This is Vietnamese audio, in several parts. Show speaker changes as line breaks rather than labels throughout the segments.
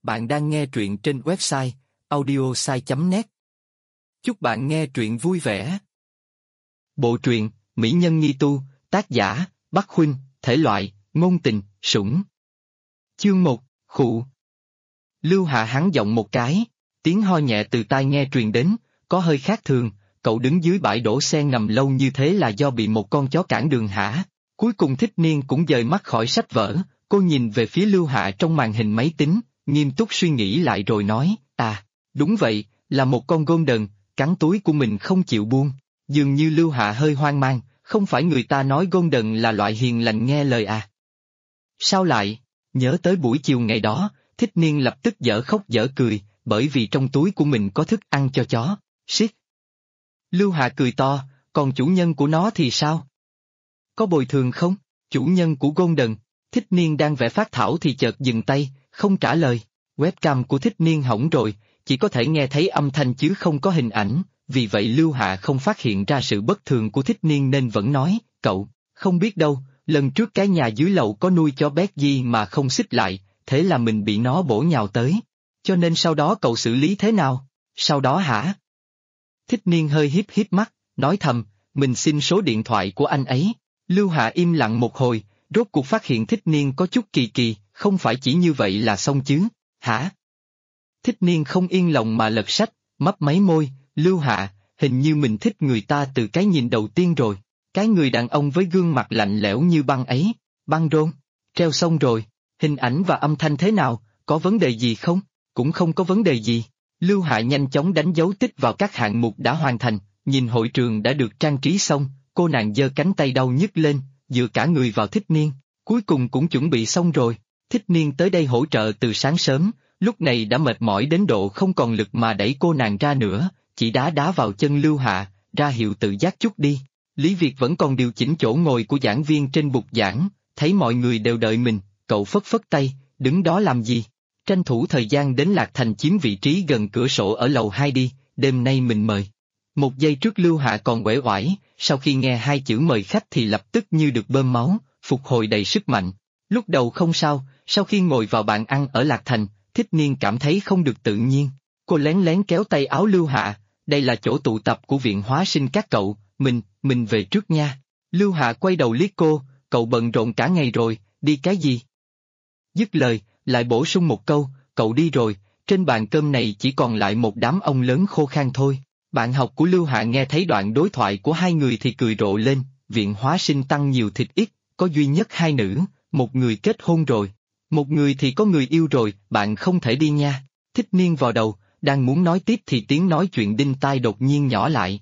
Bạn đang nghe truyện trên website audiosai.net. Chúc bạn nghe truyện vui vẻ. Bộ truyện Mỹ Nhân Nghi Tu, tác giả Bắc Huynh, thể loại ngôn tình, sủng. Chương 1, khụ. Lưu Hạ hắn giọng một cái, tiếng ho nhẹ từ tai nghe truyền đến, có hơi khác thường. Cậu đứng dưới bãi đổ xe ngầm lâu như thế là do bị một con chó cản đường hả? Cuối cùng Thích Niên cũng dời mắt khỏi sách vở, cô nhìn về phía Lưu Hạ trong màn hình máy tính, nghiêm túc suy nghĩ lại rồi nói, đúng vậy, là một con golden, cắn túi của mình không chịu buông. Dường như Lưu Hạ hơi hoang mang, không phải người ta nói golden là loại hiền lành nghe lời à? Sao lại? Nhớ tới buổi chiều ngày đó, Thích Niên lập tức dở khóc dở cười, bởi vì trong túi của mình có thức ăn cho chó. Shit! Lưu Hạ cười to, còn chủ nhân của nó thì sao? Có bồi thường không? Chủ nhân của golden. Thích Niên đang vẽ phác thảo thì chợt dừng tay, không trả lời. Webcam của Thích Niên hỏng rồi, chỉ có thể nghe thấy âm thanh chứ không có hình ảnh, vì vậy Lưu Hạ không phát hiện ra sự bất thường của Thích Niên nên vẫn nói, cậu, không biết đâu, lần trước cái nhà dưới lầu có nuôi chó bé gì mà không xích lại, thế là mình bị nó bổ nhào tới. Cho nên sau đó cậu xử lý thế nào? Sau đó hả? Thích Niên hơi híp híp mắt, nói thầm, mình xin số điện thoại của anh ấy. Lưu Hạ im lặng một hồi, rốt cuộc phát hiện Thích Niên có chút kỳ kỳ, không phải chỉ như vậy là xong chứ, hả? Thích Niên không yên lòng mà lật sách, mấp máy môi, Lưu Hạ, hình như mình thích người ta từ cái nhìn đầu tiên rồi, cái người đàn ông với gương mặt lạnh lẽo như băng ấy, băng rôn, treo xong rồi, hình ảnh và âm thanh thế nào, có vấn đề gì không? Cũng không có vấn đề gì. Lưu Hạ nhanh chóng đánh dấu tích vào các hạng mục đã hoàn thành, nhìn hội trường đã được trang trí xong, cô nàng giơ cánh tay đau nhức lên, dựa cả người vào Thích Niên, cuối cùng cũng chuẩn bị xong rồi. Thích Niên tới đây hỗ trợ từ sáng sớm, lúc này đã mệt mỏi đến độ không còn lực mà đẩy cô nàng ra nữa, chỉ đá đá vào chân Lưu Hạ, ra hiệu tự giác chút đi. Lý Việt vẫn còn điều chỉnh chỗ ngồi của giảng viên trên bục giảng, thấy mọi người đều đợi mình, cậu phất phất tay, đứng đó làm gì? Tranh thủ thời gian đến Lạc Thành chiếm vị trí gần cửa sổ ở lầu 2 đi, đêm nay mình mời. Một giây trước Lưu Hạ còn uể oải, sau khi nghe hai chữ mời khách thì lập tức như được bơm máu, phục hồi đầy sức mạnh. Lúc đầu không sao, sau khi ngồi vào bàn ăn ở Lạc Thành, Thích Niên cảm thấy không được tự nhiên. Cô lén lén kéo tay áo Lưu Hạ, đây là chỗ tụ tập của viện hóa sinh các cậu, mình về trước nha. Lưu Hạ quay đầu liếc cô, cậu bận rộn cả ngày rồi, đi cái gì? Dứt lời, lại bổ sung một câu, cậu đi rồi, trên bàn cơm này chỉ còn lại một đám ông lớn khô khan thôi. Bạn học của Lưu Hạ nghe thấy đoạn đối thoại của hai người thì cười rộ lên, viện hóa sinh tăng nhiều thịt ít, có duy nhất hai nữ, một người kết hôn rồi, một người thì có người yêu rồi, bạn không thể đi nha. Thích Niên vào đầu, đang muốn nói tiếp thì tiếng nói chuyện đinh tai đột nhiên nhỏ lại.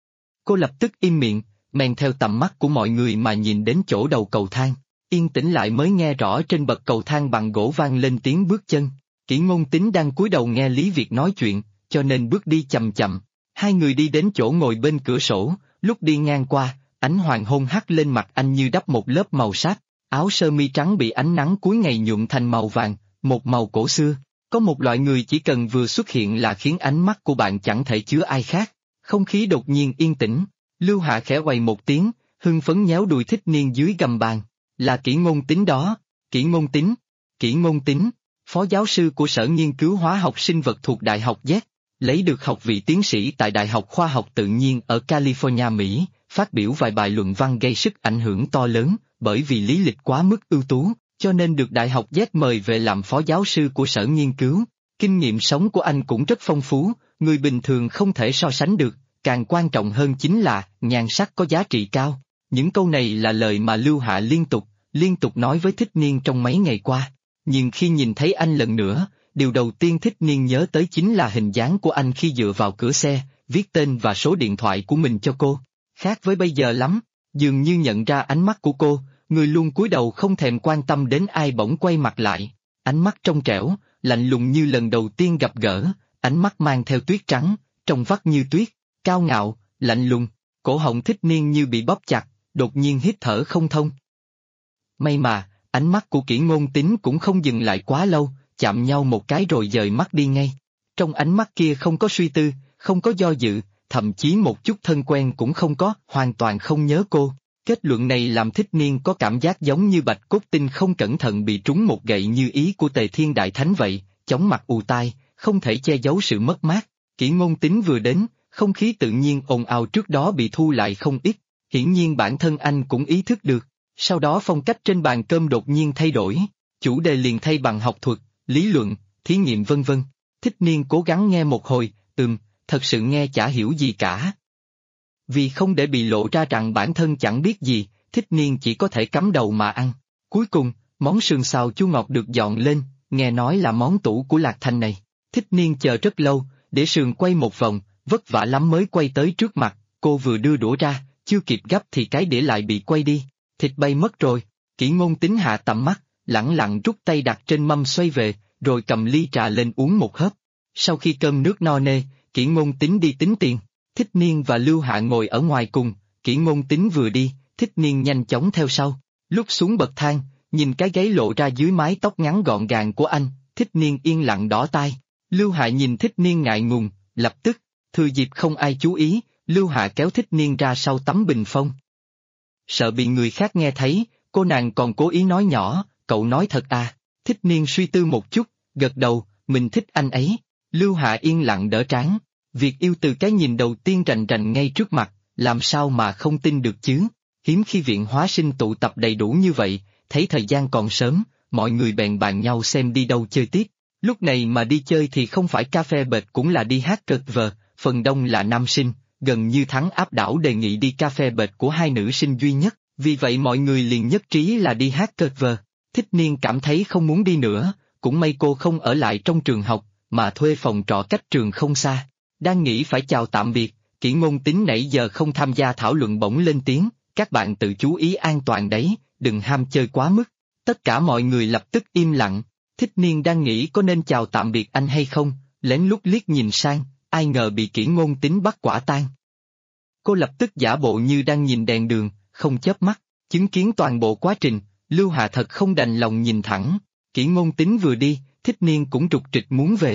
Cô lập tức im miệng, men theo tầm mắt của mọi người mà nhìn đến chỗ đầu cầu thang, yên tĩnh lại mới nghe rõ trên bậc cầu thang bằng gỗ vang lên tiếng bước chân. Kỷ Ngôn Tính đang cúi đầu nghe Lý Việt nói chuyện, cho nên bước đi chậm chậm. Hai người đi đến chỗ ngồi bên cửa sổ, lúc đi ngang qua, ánh hoàng hôn hắt lên mặt anh như đắp một lớp màu sáp, áo sơ mi trắng bị ánh nắng cuối ngày nhuộm thành màu vàng, một màu cổ xưa. Có một loại người chỉ cần vừa xuất hiện là khiến ánh mắt của bạn chẳng thể chứa ai khác. Không khí đột nhiên yên tĩnh, Lưu Hạ khẽ quầy một tiếng, hưng phấn nhéo đùi Thích Niên dưới gầm bàn. Là Kỷ Ngôn Tính đó, Kỷ Ngôn Tính. Kỷ Ngôn Tính, phó giáo sư của Sở Nghiên cứu Hóa học Sinh vật thuộc Đại học Z, lấy được học vị tiến sĩ tại Đại học Khoa học Tự nhiên ở California, Mỹ, phát biểu vài bài luận văn gây sức ảnh hưởng to lớn, bởi vì lý lịch quá mức ưu tú, cho nên được Đại học Z mời về làm phó giáo sư của Sở Nghiên cứu. Kinh nghiệm sống của anh cũng rất phong phú, người bình thường không thể so sánh được, càng quan trọng hơn chính là, nhan sắc có giá trị cao. Những câu này là lời mà Lưu Hạ liên tục nói với Thích Niên trong mấy ngày qua. Nhưng khi nhìn thấy anh lần nữa, điều đầu tiên Thích Niên nhớ tới chính là hình dáng của anh khi dựa vào cửa xe, viết tên và số điện thoại của mình cho cô. Khác với bây giờ lắm, dường như nhận ra ánh mắt của cô, người luôn cúi đầu không thèm quan tâm đến ai bỗng quay mặt lại. Ánh mắt trong trẻo, lạnh lùng như lần đầu tiên gặp gỡ, ánh mắt mang theo tuyết trắng, trong vắt như tuyết, cao ngạo, lạnh lùng, cổ họng Thích Niên như bị bóp chặt, đột nhiên hít thở không thông. May mà, ánh mắt của Kỷ Ngôn Tính cũng không dừng lại quá lâu, chạm nhau một cái rồi dời mắt đi ngay. Trong ánh mắt kia không có suy tư, không có do dự, thậm chí một chút thân quen cũng không có, hoàn toàn không nhớ cô. Kết luận này làm Thích Niên có cảm giác giống như Bạch Cốt Tinh không cẩn thận bị trúng một gậy như ý của Tề Thiên Đại Thánh vậy, chóng mặt ù tai, không thể che giấu sự mất mát. Kỷ Ngôn Tín vừa đến, không khí tự nhiên ồn ào trước đó bị thu lại không ít, hiển nhiên bản thân anh cũng ý thức được. Sau đó phong cách trên bàn cơm đột nhiên thay đổi, chủ đề liền thay bằng học thuật, lý luận, thí nghiệm vân vân. Thích Niên cố gắng nghe một hồi, thật sự nghe chả hiểu gì cả. Vì không để bị lộ ra rằng bản thân chẳng biết gì, Thích Niên chỉ có thể cắm đầu mà ăn. Cuối cùng, món sườn xào chua ngọt được dọn lên, nghe nói là món tủ của Lạc Thanh này. Thích Niên chờ rất lâu, để sườn quay một vòng, vất vả lắm mới quay tới trước mặt, cô vừa đưa đũa ra, chưa kịp gắp thì cái đĩa lại bị quay đi. Thịt bay mất rồi. Kỷ Ngôn Tín hạ tầm mắt, lẳng lặng rút tay đặt trên mâm xoay về, rồi cầm ly trà lên uống một hớp. Sau khi cơm nước no nê, Kỷ Ngôn Tín đi tính tiền. Thích Niên và Lưu Hạ ngồi ở ngoài cùng, Kỷ Ngôn Tín vừa đi, Thích Niên nhanh chóng theo sau. Lúc xuống bậc thang, nhìn cái gáy lộ ra dưới mái tóc ngắn gọn gàng của anh, Thích Niên yên lặng đỏ tai. Lưu Hạ nhìn Thích Niên ngại ngùng, lập tức, thừa dịp không ai chú ý, Lưu Hạ kéo Thích Niên ra sau tấm bình phong. Sợ bị người khác nghe thấy, cô nàng còn cố ý nói nhỏ, cậu nói thật à? Thích Niên suy tư một chút, gật đầu, mình thích anh ấy. Lưu Hạ yên lặng đỡ trán, việc yêu từ cái nhìn đầu tiên rành rành ngay trước mặt, làm sao mà không tin được chứ? Hiếm khi viện hóa sinh tụ tập đầy đủ như vậy, thấy thời gian còn sớm, mọi người bèn bàn nhau xem đi đâu chơi tiếp. Lúc này mà đi chơi thì không phải cà phê bệt cũng là đi hát cợt vờ, phần đông là nam sinh, gần như thắng áp đảo đề nghị đi cà phê bệt của hai nữ sinh duy nhất, vì vậy mọi người liền nhất trí là đi hát cợt vờ. Thích Niên cảm thấy không muốn đi nữa, cũng may cô không ở lại trong trường học, mà thuê phòng trọ cách trường không xa. Đang nghĩ phải chào tạm biệt, Kỷ Ngôn Tín nãy giờ không tham gia thảo luận bỗng lên tiếng, các bạn tự chú ý an toàn đấy, đừng ham chơi quá mức. Tất cả mọi người lập tức im lặng. Thích Niên đang nghĩ có nên chào tạm biệt anh hay không, lén lút liếc nhìn sang, ai ngờ bị Kỷ Ngôn Tín bắt quả tang. Cô lập tức giả bộ như đang nhìn đèn đường, không chớp mắt, chứng kiến toàn bộ quá trình, Lưu Hạ thật không đành lòng nhìn thẳng. Kỷ Ngôn Tín vừa đi, Thích Niên cũng trục trịch muốn về.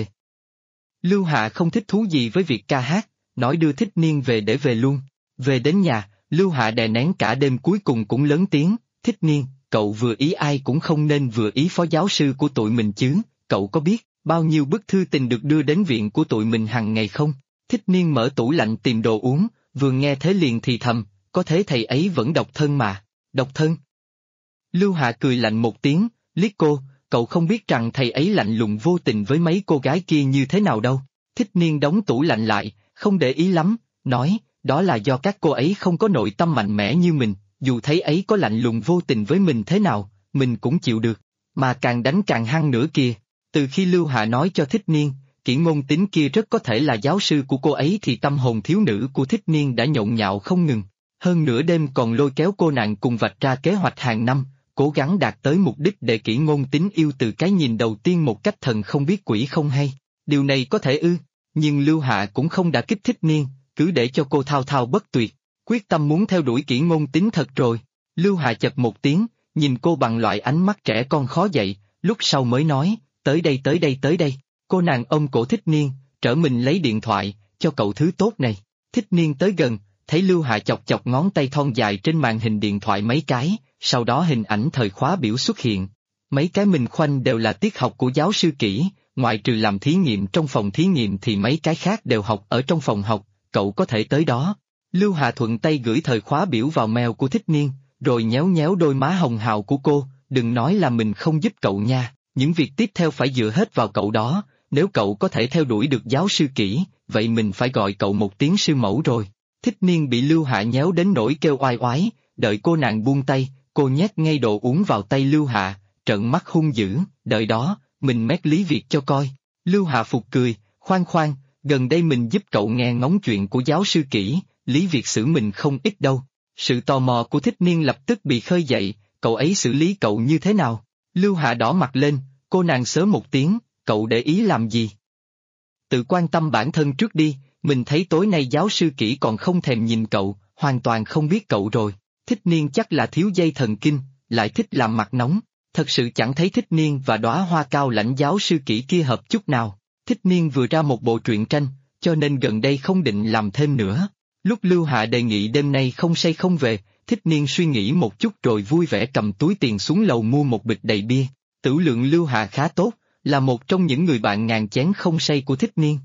Lưu Hạ không thích thú gì với việc ca hát, nói đưa Thích Niên về để về luôn. Về đến nhà, Lưu Hạ đè nén cả đêm cuối cùng cũng lớn tiếng, Thích Niên, cậu vừa ý ai cũng không nên vừa ý phó giáo sư của tụi mình chứ, cậu có biết bao nhiêu bức thư tình được đưa đến viện của tụi mình hàng ngày không? Thích Niên mở tủ lạnh tìm đồ uống, vừa nghe thế liền thì thầm, có thế thầy ấy vẫn độc thân mà. Độc thân? Lưu Hạ cười lạnh một tiếng, liếc cô, cậu không biết rằng thầy ấy lạnh lùng vô tình với mấy cô gái kia như thế nào đâu. Thích Niên đóng tủ lạnh lại, không để ý lắm, nói, đó là do các cô ấy không có nội tâm mạnh mẽ như mình, dù thấy ấy có lạnh lùng vô tình với mình thế nào, mình cũng chịu được, mà càng đánh càng hăng nữa kìa. Từ khi Lưu Hạ nói cho Thích Niên, Kỷ Ngôn Tín kia rất có thể là giáo sư của cô ấy thì tâm hồn thiếu nữ của Thích Niên đã nhộn nhạo không ngừng. Hơn nửa đêm còn lôi kéo cô nàng cùng vạch ra kế hoạch hàng năm, cố gắng đạt tới mục đích để Kỷ Ngôn Tín yêu từ cái nhìn đầu tiên một cách thần không biết quỷ không hay. Điều này có thể ư, nhưng Lưu Hạ cũng không đã kích Thích Niên, cứ để cho cô thao thao bất tuyệt, quyết tâm muốn theo đuổi Kỷ Ngôn Tín thật rồi. Lưu Hạ chật một tiếng, nhìn cô bằng loại ánh mắt trẻ con khó dậy, lúc sau mới nói, tới đây tới đây tới đây. Cô nàng ôm cổ Thích Niên, trở mình lấy điện thoại, cho cậu thứ tốt này. Thích Niên tới gần, thấy Lưu Hạ chọc chọc ngón tay thon dài trên màn hình điện thoại mấy cái, sau đó hình ảnh thời khóa biểu xuất hiện. Mấy cái mình khoanh đều là tiết học của giáo sư Kỷ, ngoại trừ làm thí nghiệm trong phòng thí nghiệm thì mấy cái khác đều học ở trong phòng học, cậu có thể tới đó. Lưu Hạ thuận tay gửi thời khóa biểu vào mail của Thích Niên, rồi nhéo nhéo đôi má hồng hào của cô, đừng nói là mình không giúp cậu nha, những việc tiếp theo phải dựa hết vào cậu đó, nếu cậu có thể theo đuổi được giáo sư Kỷ, vậy mình phải gọi cậu một tiếng sư mẫu rồi. Thích Niên bị Lưu Hạ nhéo đến nỗi kêu oai oái, đợi cô nàng buông tay, cô nhét ngay đồ uống vào tay Lưu Hạ, trợn mắt hung dữ, đợi đó, mình mét Lý Việt cho coi. Lưu Hạ phục cười, khoan khoan, gần đây mình giúp cậu nghe ngóng chuyện của giáo sư Kỷ, Lý Việt xử mình không ít đâu. Sự tò mò của Thích Niên lập tức bị khơi dậy, cậu ấy xử lý cậu như thế nào? Lưu Hạ đỏ mặt lên, cô nàng sớ một tiếng, cậu để ý làm gì? Tự quan tâm bản thân trước đi, mình thấy tối nay giáo sư Kỷ còn không thèm nhìn cậu, hoàn toàn không biết cậu rồi. Thích Niên chắc là thiếu dây thần kinh, lại thích làm mặt nóng, thật sự chẳng thấy Thích Niên và đóa hoa cao lãnh giáo sư Kỷ kia hợp chút nào. Thích Niên vừa ra một bộ truyện tranh, cho nên gần đây không định làm thêm nữa. Lúc Lưu Hạ đề nghị đêm nay không say không về, Thích Niên suy nghĩ một chút rồi vui vẻ cầm túi tiền xuống lầu mua một bịch đầy bia. Tửu lượng Lưu Hạ khá tốt, là một trong những người bạn ngàn chén không say của Thích Niên.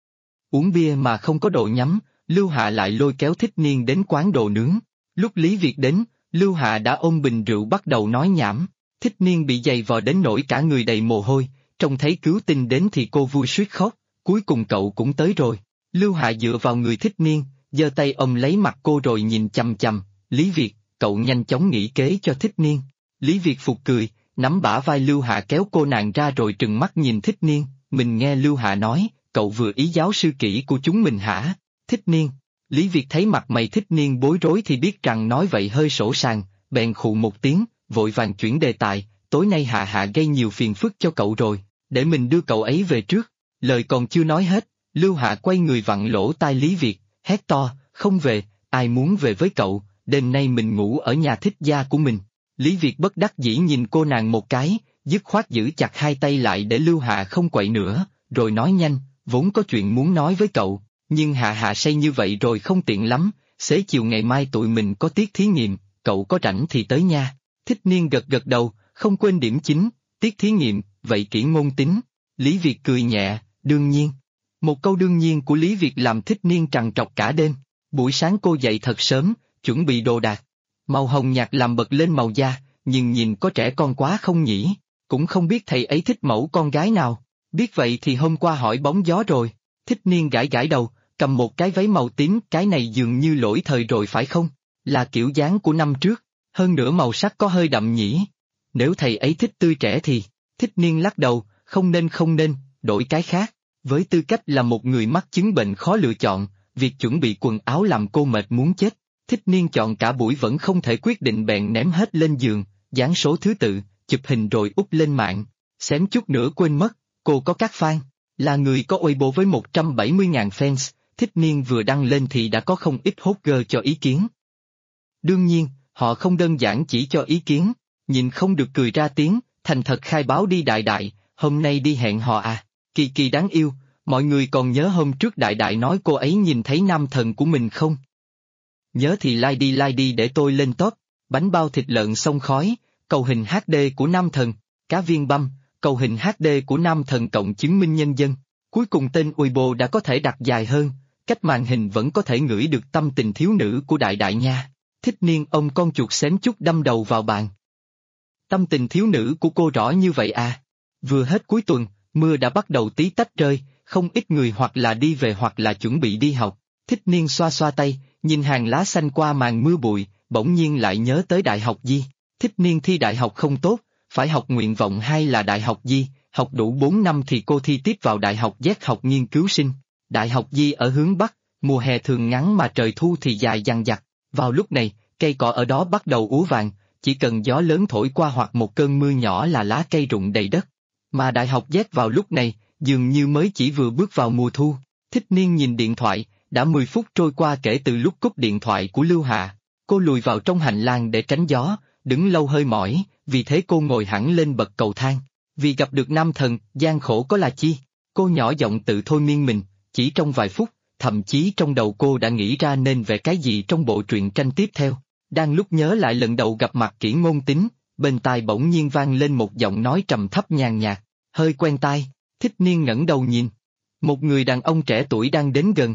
Uống bia mà không có độ nhắm, Lưu Hạ lại lôi kéo Thích Niên đến quán đồ nướng. Lúc Lý Việt đến, Lưu Hạ đã ôm bình rượu bắt đầu nói nhảm. Thích Niên bị giày vò đến nỗi cả người đầy mồ hôi, trông thấy cứu tinh đến thì cô vui suýt khóc, cuối cùng cậu cũng tới rồi. Lưu Hạ dựa vào người Thích Niên, giơ tay ôm lấy mặt cô rồi nhìn chằm chằm. Lý Việt, cậu nhanh chóng nghĩ kế cho Thích Niên. Lý Việt phục cười, nắm bả vai Lưu Hạ kéo cô nàng ra rồi trừng mắt nhìn Thích Niên. Mình nghe Lưu Hạ nói, cậu vừa ý giáo sư kỹ của chúng mình hả? Thích Niên. Lý Việt thấy mặt mày Thích Niên bối rối thì biết rằng nói vậy hơi sỗ sàng, bèn khụ một tiếng, vội vàng chuyển đề tài. Tối nay Hạ Hạ gây nhiều phiền phức cho cậu rồi, để mình đưa cậu ấy về trước. Lời còn chưa nói hết, Lưu Hạ quay người vặn lỗ tai Lý Việt, hét to, không về, ai muốn về với cậu, đêm nay mình ngủ ở nhà thích gia của mình. Lý Việt bất đắc dĩ nhìn cô nàng một cái, dứt khoát giữ chặt hai tay lại để Lưu Hạ không quậy nữa, rồi nói nhanh, vốn có chuyện muốn nói với cậu, nhưng Hạ Hạ say như vậy rồi không tiện lắm, xế chiều ngày mai tụi mình có tiết thí nghiệm, cậu có rảnh thì tới nha. Thích Niên gật gật đầu, không quên điểm chính, tiết thí nghiệm, vậy kỹ ngôn tính. Lý Việt cười nhẹ, đương nhiên. Một câu đương nhiên của Lý Việt làm Thích Niên trằn trọc cả đêm. Buổi sáng cô dậy thật sớm, chuẩn bị đồ đạc. Màu hồng nhạt làm bật lên màu da, nhưng nhìn có trẻ con quá không nhỉ? Cũng không biết thầy ấy thích mẫu con gái nào. Biết vậy thì hôm qua hỏi bóng gió rồi. Thích Niên gãi gãi đầu, cầm một cái váy màu tím, cái này dường như lỗi thời rồi phải không? Là kiểu dáng của năm trước, hơn nữa màu sắc có hơi đậm nhỉ? Nếu thầy ấy thích tươi trẻ thì, Thích Niên lắc đầu, không nên, đổi cái khác. Với tư cách là một người mắc chứng bệnh khó lựa chọn, việc chuẩn bị quần áo làm cô mệt muốn chết. Thích Niên chọn cả buổi vẫn không thể quyết định bèn ném hết lên giường, dán số thứ tự, chụp hình rồi úp lên mạng. Xém chút nữa quên mất, cô có các fan. Là người có Weibo với 170.000 fans, Thích Niên vừa đăng lên thì đã có không ít hot girl cho ý kiến. Đương nhiên, họ không đơn giản chỉ cho ý kiến, nhìn không được cười ra tiếng, thành thật khai báo đi đại đại, hôm nay đi hẹn hò à, kỳ kỳ đáng yêu, mọi người còn nhớ hôm trước đại đại nói cô ấy nhìn thấy nam thần của mình không? Nhớ thì like đi để tôi lên top, bánh bao thịt lợn xông khói, cầu hình HD của nam thần, cá viên băm, cầu hình HD của nam thần cộng chứng minh nhân dân. Cuối cùng tên Weibo đã có thể đặt dài hơn, cách màn hình vẫn có thể ngửi được tâm tình thiếu nữ của đại đại nha. Thích Niên ôm con chuột xém chút đâm đầu vào bàn. Tâm tình thiếu nữ của cô rõ như vậy à? Vừa hết cuối tuần, mưa đã bắt đầu tí tách rơi, không ít người hoặc là đi về hoặc là chuẩn bị đi học. Thích Niên xoa xoa tay, nhìn hàng lá xanh qua màn mưa bụi, bỗng nhiên lại nhớ tới đại học Di. Thích Niên thi đại học không tốt, phải học nguyện vọng 2 là đại học Di, học đủ 4 năm thì cô thi tiếp vào đại học Z học nghiên cứu sinh. Đại học Di ở hướng Bắc, mùa hè thường ngắn mà trời thu thì dài dằng dặc. Vào lúc này, cây cỏ ở đó bắt đầu úa vàng, chỉ cần gió lớn thổi qua hoặc một cơn mưa nhỏ là lá cây rụng đầy đất. Mà đại học Z vào lúc này, dường như mới chỉ vừa bước vào mùa thu. Thích Niên nhìn điện thoại, đã 10 phút trôi qua kể từ lúc cúp điện thoại của Lưu Hạ. Cô lùi vào trong hành lang để tránh gió, đứng lâu hơi mỏi, vì thế cô ngồi hẳn lên bậc cầu thang. Vì gặp được nam thần, gian khổ có là chi? Cô nhỏ giọng tự thôi miên mình, chỉ trong vài phút, thậm chí trong đầu cô đã nghĩ ra nên về cái gì trong bộ truyện tranh tiếp theo. Đang lúc nhớ lại lần đầu gặp mặt Kỷ Ngôn Tính, bên tai bỗng nhiên vang lên một giọng nói trầm thấp nhàn nhạt, hơi quen tai. Thích Niên ngẩng đầu nhìn. Một người đàn ông trẻ tuổi đang đến gần.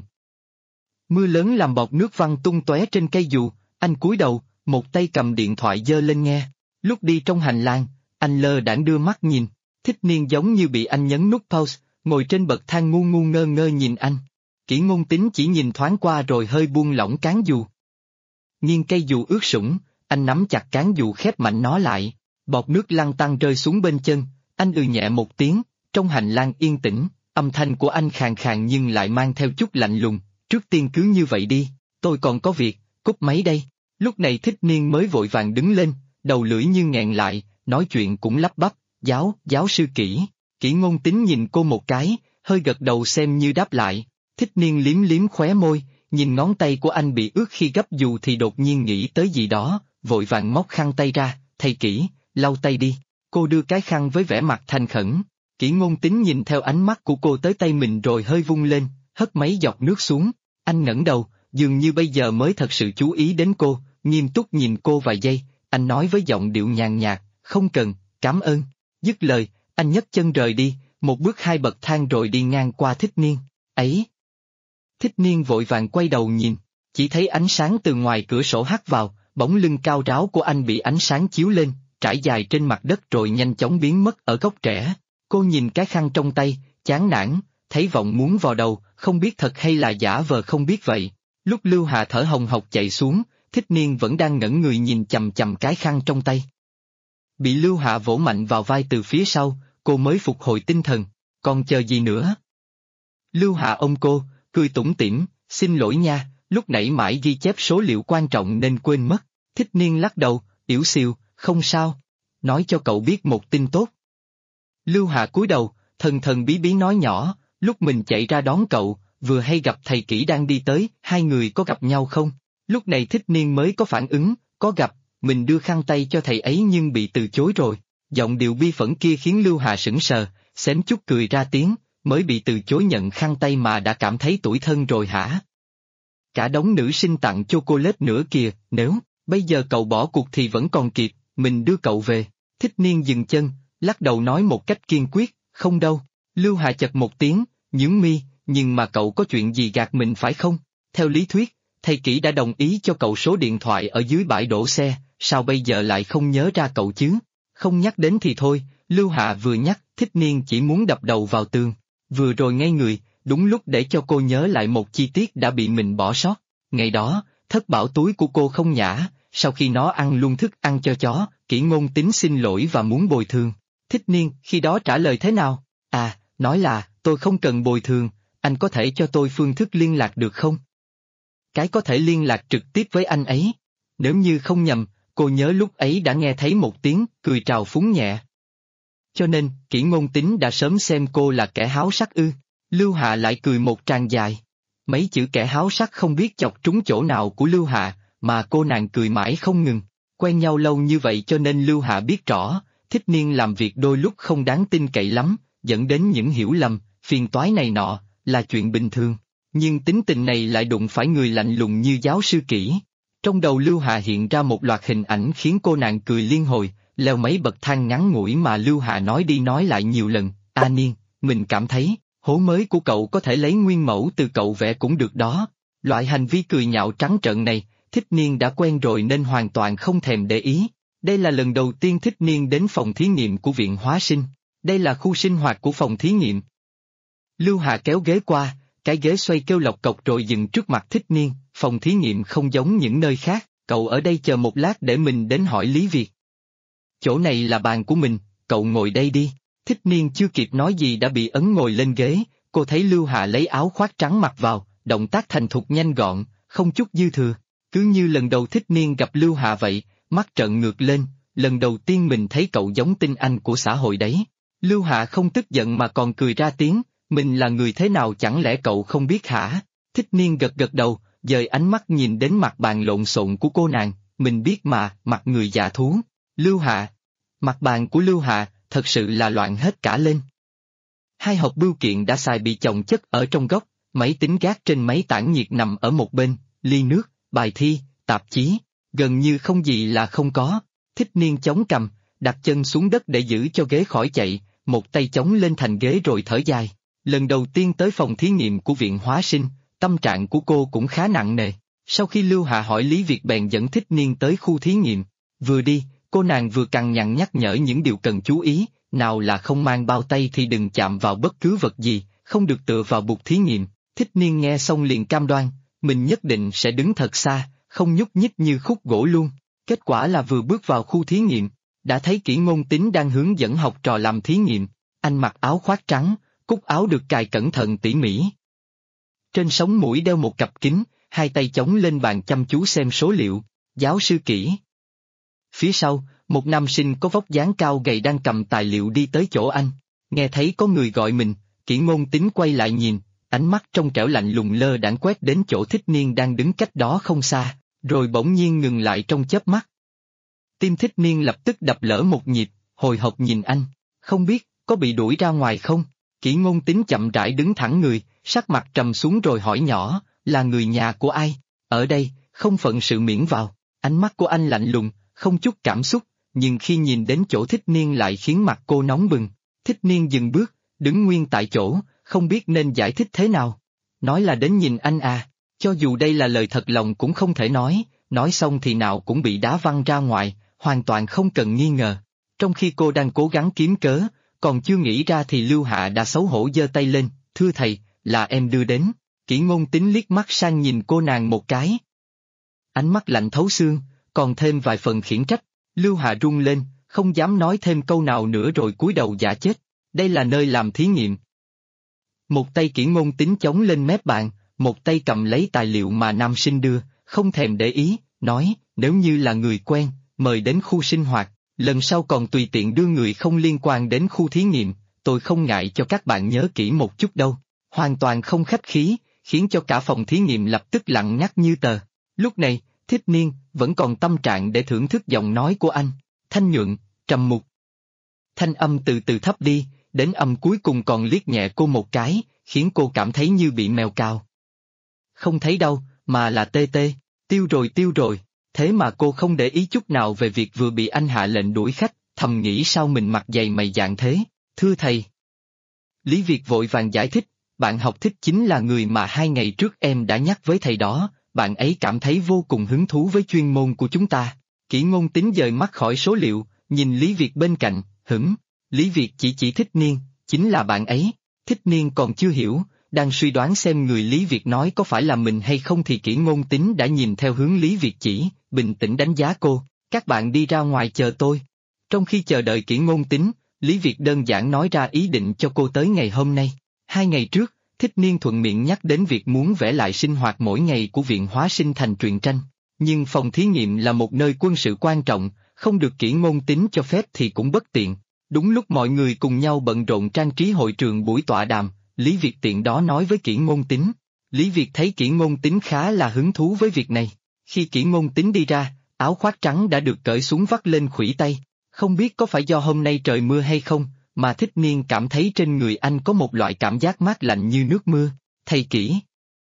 Mưa lớn làm bọt nước văng tung tóe trên cây dù, anh cúi đầu, một tay cầm điện thoại giơ lên nghe. Lúc đi trong hành lang, anh lơ đãng đưa mắt nhìn. Thích Niên giống như bị anh nhấn nút pause, ngồi trên bậc thang ngu ngu ngơ ngơ nhìn anh. Kỷ Ngôn Tính chỉ nhìn thoáng qua rồi hơi buông lỏng cán dù. Nghiêng cây dù ướt sũng, anh nắm chặt cán dù khép mạnh nó lại. Bọt nước lăn tăn rơi xuống bên chân, anh nhẹ một tiếng, trong hành lang yên tĩnh, âm thanh của anh khàn khàn nhưng lại mang theo chút lạnh lùng. Trước tiên cứ như vậy đi, tôi còn có việc, cúp máy đây. Lúc này Thích Niên mới vội vàng đứng lên, đầu lưỡi như nghẹn lại, nói chuyện cũng lắp bắp, giáo sư Kỷ. Kỷ Ngôn Tính nhìn cô một cái, hơi gật đầu xem như đáp lại. Thích Niên liếm liếm khóe môi, nhìn ngón tay của anh bị ướt khi gấp dù thì đột nhiên nghĩ tới gì đó, vội vàng móc khăn tay ra, thầy Kỷ, lau tay đi. Cô đưa cái khăn với vẻ mặt thành khẩn. Kỷ Ngôn Tính nhìn theo ánh mắt của cô tới tay mình rồi hơi vung lên, hất mấy giọt nước xuống. Anh ngẩng đầu, dường như bây giờ mới thật sự chú ý đến cô, nghiêm túc nhìn cô vài giây, anh nói với giọng điệu nhàn nhạt, không cần, cảm ơn. Dứt lời, Anh nhấc chân rời đi, một bước hai bậc thang rồi đi ngang qua Thích Niên. Ấy! Thích Niên vội vàng quay đầu nhìn, chỉ thấy ánh sáng từ ngoài cửa sổ hắt vào, bóng lưng cao ráo của anh bị ánh sáng chiếu lên, trải dài trên mặt đất rồi nhanh chóng biến mất ở góc rẽ. Cô nhìn cái khăn trong tay, chán nản, thấy vọng muốn vò đầu, không biết thật hay là giả vờ không biết vậy. Lúc Lưu Hà thở hồng hộc chạy xuống, Thích Niên vẫn đang ngẩn người nhìn chằm chằm cái khăn trong tay. Bị Lưu Hà vỗ mạnh vào vai từ phía sau, cô mới phục hồi tinh thần, còn chờ gì nữa? Lưu Hà ôm cô, cười tủm tỉm, xin lỗi nha, lúc nãy mãi ghi chép số liệu quan trọng nên quên mất. Thích Niên lắc đầu, yểu xìu, không sao, nói cho cậu biết một tin tốt. Lưu Hà cúi đầu, thần thần bí bí nói nhỏ, lúc mình chạy ra đón cậu, vừa hay gặp thầy Kỷ đang đi tới, hai người có gặp nhau không? Lúc này Thích Niên mới có phản ứng, có gặp, mình đưa khăn tay cho thầy ấy nhưng bị từ chối rồi. Giọng điệu bi phẫn kia khiến Lưu Hà sững sờ, xém chút cười ra tiếng, mới bị từ chối nhận khăn tay mà đã cảm thấy tủi thân rồi hả? Cả đống nữ sinh tặng chocolate nữa kìa, nếu bây giờ cậu bỏ cuộc thì vẫn còn kịp, mình đưa cậu về. Thích Niên dừng chân, lắc đầu nói một cách kiên quyết, không đâu. Lưu Hà chật một tiếng, nhướng mi, nhưng mà cậu có chuyện gì gạt mình phải không? Theo lý thuyết, thầy Kỷ đã đồng ý cho cậu số điện thoại ở dưới bãi đổ xe, sao bây giờ lại không nhớ ra cậu chứ? Không nhắc đến thì thôi, Lưu Hà vừa nhắc, Thích Niên chỉ muốn đập đầu vào tường. Vừa rồi ngay người, đúng lúc để cho cô nhớ lại một chi tiết đã bị mình bỏ sót. Ngày đó, thất bảo túi của cô không nhả, sau khi nó ăn luôn thức ăn cho chó, Kỷ Ngôn Tính xin lỗi và muốn bồi thường. Thích Niên khi đó trả lời thế nào? À, nói là, tôi không cần bồi thường, anh có thể cho tôi phương thức liên lạc được không? Cái có thể liên lạc trực tiếp với anh ấy. Nếu như không nhầm, cô nhớ lúc ấy đã nghe thấy một tiếng cười trào phúng nhẹ. Cho nên, Kỷ Ngôn Tính đã sớm xem cô là kẻ háo sắc ư. Lưu Hạ lại cười một tràng dài. Mấy chữ kẻ háo sắc không biết chọc trúng chỗ nào của Lưu Hạ, mà cô nàng cười mãi không ngừng. Quen nhau lâu như vậy cho nên Lưu Hạ biết rõ, Thích Niên làm việc đôi lúc không đáng tin cậy lắm, dẫn đến những hiểu lầm, phiền toái này nọ, là chuyện bình thường. Nhưng tính tình này lại đụng phải người lạnh lùng như giáo sư Kỷ. Trong đầu Lưu Hạ hiện ra một loạt hình ảnh khiến cô nàng cười liên hồi, leo mấy bậc thang ngắn ngủi mà Lưu Hạ nói đi nói lại nhiều lần. A Niên, mình cảm thấy, hố mới của cậu có thể lấy nguyên mẫu từ cậu vẽ cũng được đó. Loại hành vi cười nhạo trắng trợn này, Thích Niên đã quen rồi nên hoàn toàn không thèm để ý. Đây là lần đầu tiên Thích Niên đến phòng thí nghiệm của Viện Hóa Sinh. Đây là khu sinh hoạt của phòng thí nghiệm. Lưu Hạ kéo ghế qua, cái ghế xoay kêu lộc cộc rồi dừng trước mặt Thích Niên. Phòng thí nghiệm không giống những nơi khác, cậu ở đây chờ một lát để mình đến hỏi Lý Việt. Chỗ này là bàn của mình, cậu ngồi đây đi. Thích Niên chưa kịp nói gì đã bị ấn ngồi lên ghế, cô thấy Lưu Hạ lấy áo khoác trắng mặc vào, động tác thành thục nhanh gọn, không chút dư thừa. Cứ như lần đầu Thích Niên gặp Lưu Hạ vậy, mắt trợn ngược lên, lần đầu tiên mình thấy cậu giống tinh anh của xã hội đấy. Lưu Hạ không tức giận mà còn cười ra tiếng, mình là người thế nào chẳng lẽ cậu không biết hả? Thích Niên gật gật đầu, dời ánh mắt nhìn đến mặt bàn lộn xộn của cô nàng, mình biết mà, mặt người dạ thú. Lưu Hạ. Mặt bàn của Lưu Hạ, thật sự là loạn hết cả lên. Hai hộp bưu kiện đã xài bị chồng chất ở trong góc, máy tính gác trên máy tản nhiệt nằm ở một bên, ly nước, bài thi, tạp chí, gần như không gì là không có. Thích Niên chống cằm, đặt chân xuống đất để giữ cho ghế khỏi chạy, một tay chống lên thành ghế rồi thở dài. Lần đầu tiên tới phòng thí nghiệm của Viện Hóa Sinh, tâm trạng của cô cũng khá nặng nề. Sau khi Lưu Hạ hỏi Lý Việt bèn dẫn Thích Niên tới khu thí nghiệm. Vừa đi, cô nàng vừa cằn nhằn nhắc nhở những điều cần chú ý, nào là không mang bao tay thì đừng chạm vào bất cứ vật gì, không được tựa vào bục thí nghiệm. Thích Niên nghe xong liền cam đoan, mình nhất định sẽ đứng thật xa, không nhúc nhích như khúc gỗ luôn. Kết quả là vừa bước vào khu thí nghiệm, đã thấy Kỷ Ngôn Tính đang hướng dẫn học trò làm thí nghiệm. Anh mặc áo khoác trắng, cúc áo được cài cẩn thận tỉ mỉ. Trên sống mũi đeo một cặp kính, hai tay chống lên bàn chăm chú xem số liệu. Giáo sư Kỷ. Phía sau, một nam sinh có vóc dáng cao gầy đang cầm tài liệu đi tới chỗ anh. Nghe thấy có người gọi mình, Kỷ Ngôn Tính quay lại nhìn, ánh mắt trong trẻo lạnh lùng lơ đãng quét đến chỗ Thích Niên đang đứng cách đó không xa, rồi bỗng nhiên ngừng lại trong chớp mắt. Tim Thích Niên lập tức đập lỡ một nhịp, hồi hộp nhìn anh, không biết, có bị đuổi ra ngoài không? Kỷ Ngôn Tính chậm rãi đứng thẳng người, sắc mặt trầm xuống rồi hỏi nhỏ, là người nhà của ai? Ở đây, không phận sự miễn vào. Ánh mắt của anh lạnh lùng, không chút cảm xúc, nhưng khi nhìn đến chỗ Thích Niên lại khiến mặt cô nóng bừng. Thích Niên dừng bước, đứng nguyên tại chỗ, không biết nên giải thích thế nào. Nói là đến nhìn anh à, cho dù đây là lời thật lòng cũng không thể nói xong thì nào cũng bị đá văng ra ngoài, hoàn toàn không cần nghi ngờ. Trong khi cô đang cố gắng kiếm cớ, còn chưa nghĩ ra thì Lưu Hạ đã xấu hổ giơ tay lên, thưa thầy, là em đưa đến. Kỷ Ngôn Tính liếc mắt sang nhìn cô nàng một cái. Ánh mắt lạnh thấu xương, còn thêm vài phần khiển trách. Lưu Hạ run lên, không dám nói thêm câu nào nữa rồi cúi đầu giả chết. Đây là nơi làm thí nghiệm. Một tay Kỷ Ngôn Tính chống lên mép bàn, một tay cầm lấy tài liệu mà nam sinh đưa, không thèm để ý, nói, nếu như là người quen, mời đến khu sinh hoạt, lần sau còn tùy tiện đưa người không liên quan đến khu thí nghiệm, tôi không ngại cho các bạn nhớ kỹ một chút đâu. Hoàn toàn không khách khí, khiến cho cả phòng thí nghiệm lập tức lặng ngắt như tờ. Lúc này, Thích Niên vẫn còn tâm trạng để thưởng thức giọng nói của anh, thanh nhuận, trầm mục. Thanh âm từ từ thấp đi, đến âm cuối cùng còn liếc nhẹ cô một cái, khiến cô cảm thấy như bị mèo cào. Không thấy đâu, mà là tê tê, tiêu rồi, thế mà cô không để ý chút nào về việc vừa bị anh hạ lệnh đuổi khách, thầm nghĩ sao mình mặt dày mày dạn thế, thưa thầy. Lý Việt vội vàng giải thích, bạn học Thích chính là người mà 2 ngày trước em đã nhắc với thầy đó, bạn ấy cảm thấy vô cùng hứng thú với chuyên môn của chúng ta. Kỷ Ngôn Tính dời mắt khỏi số liệu, nhìn Lý Việt bên cạnh, Lý Việt chỉ Thích Niên, chính là bạn ấy. Thích Niên còn chưa hiểu, đang suy đoán xem người Lý Việt nói có phải là mình hay không thì Kỷ Ngôn Tính đã nhìn theo hướng Lý Việt chỉ, bình tĩnh đánh giá cô, các bạn đi ra ngoài chờ tôi. Trong khi chờ đợi Kỷ Ngôn Tính, Lý Việt đơn giản nói ra ý định cho cô tới ngày hôm nay. 2 ngày trước, Thích Niên thuận miệng nhắc đến việc muốn vẽ lại sinh hoạt mỗi ngày của Viện Hóa Sinh thành truyện tranh. Nhưng phòng thí nghiệm là một nơi quân sự quan trọng, không được Kỷ Ngôn Tính cho phép thì cũng bất tiện. Đúng lúc mọi người cùng nhau bận rộn trang trí hội trường buổi tọa đàm, Lý Việt tiện đó nói với Kỷ Ngôn Tính. Lý Việt thấy Kỷ Ngôn Tính khá là hứng thú với việc này. Khi Kỷ Ngôn Tính đi ra, áo khoác trắng đã được cởi xuống vắt lên khuỷu tay. Không biết có phải do hôm nay trời mưa hay không, mà Thích Niên cảm thấy trên người anh có một loại cảm giác mát lạnh như nước mưa. Thầy Kỷ.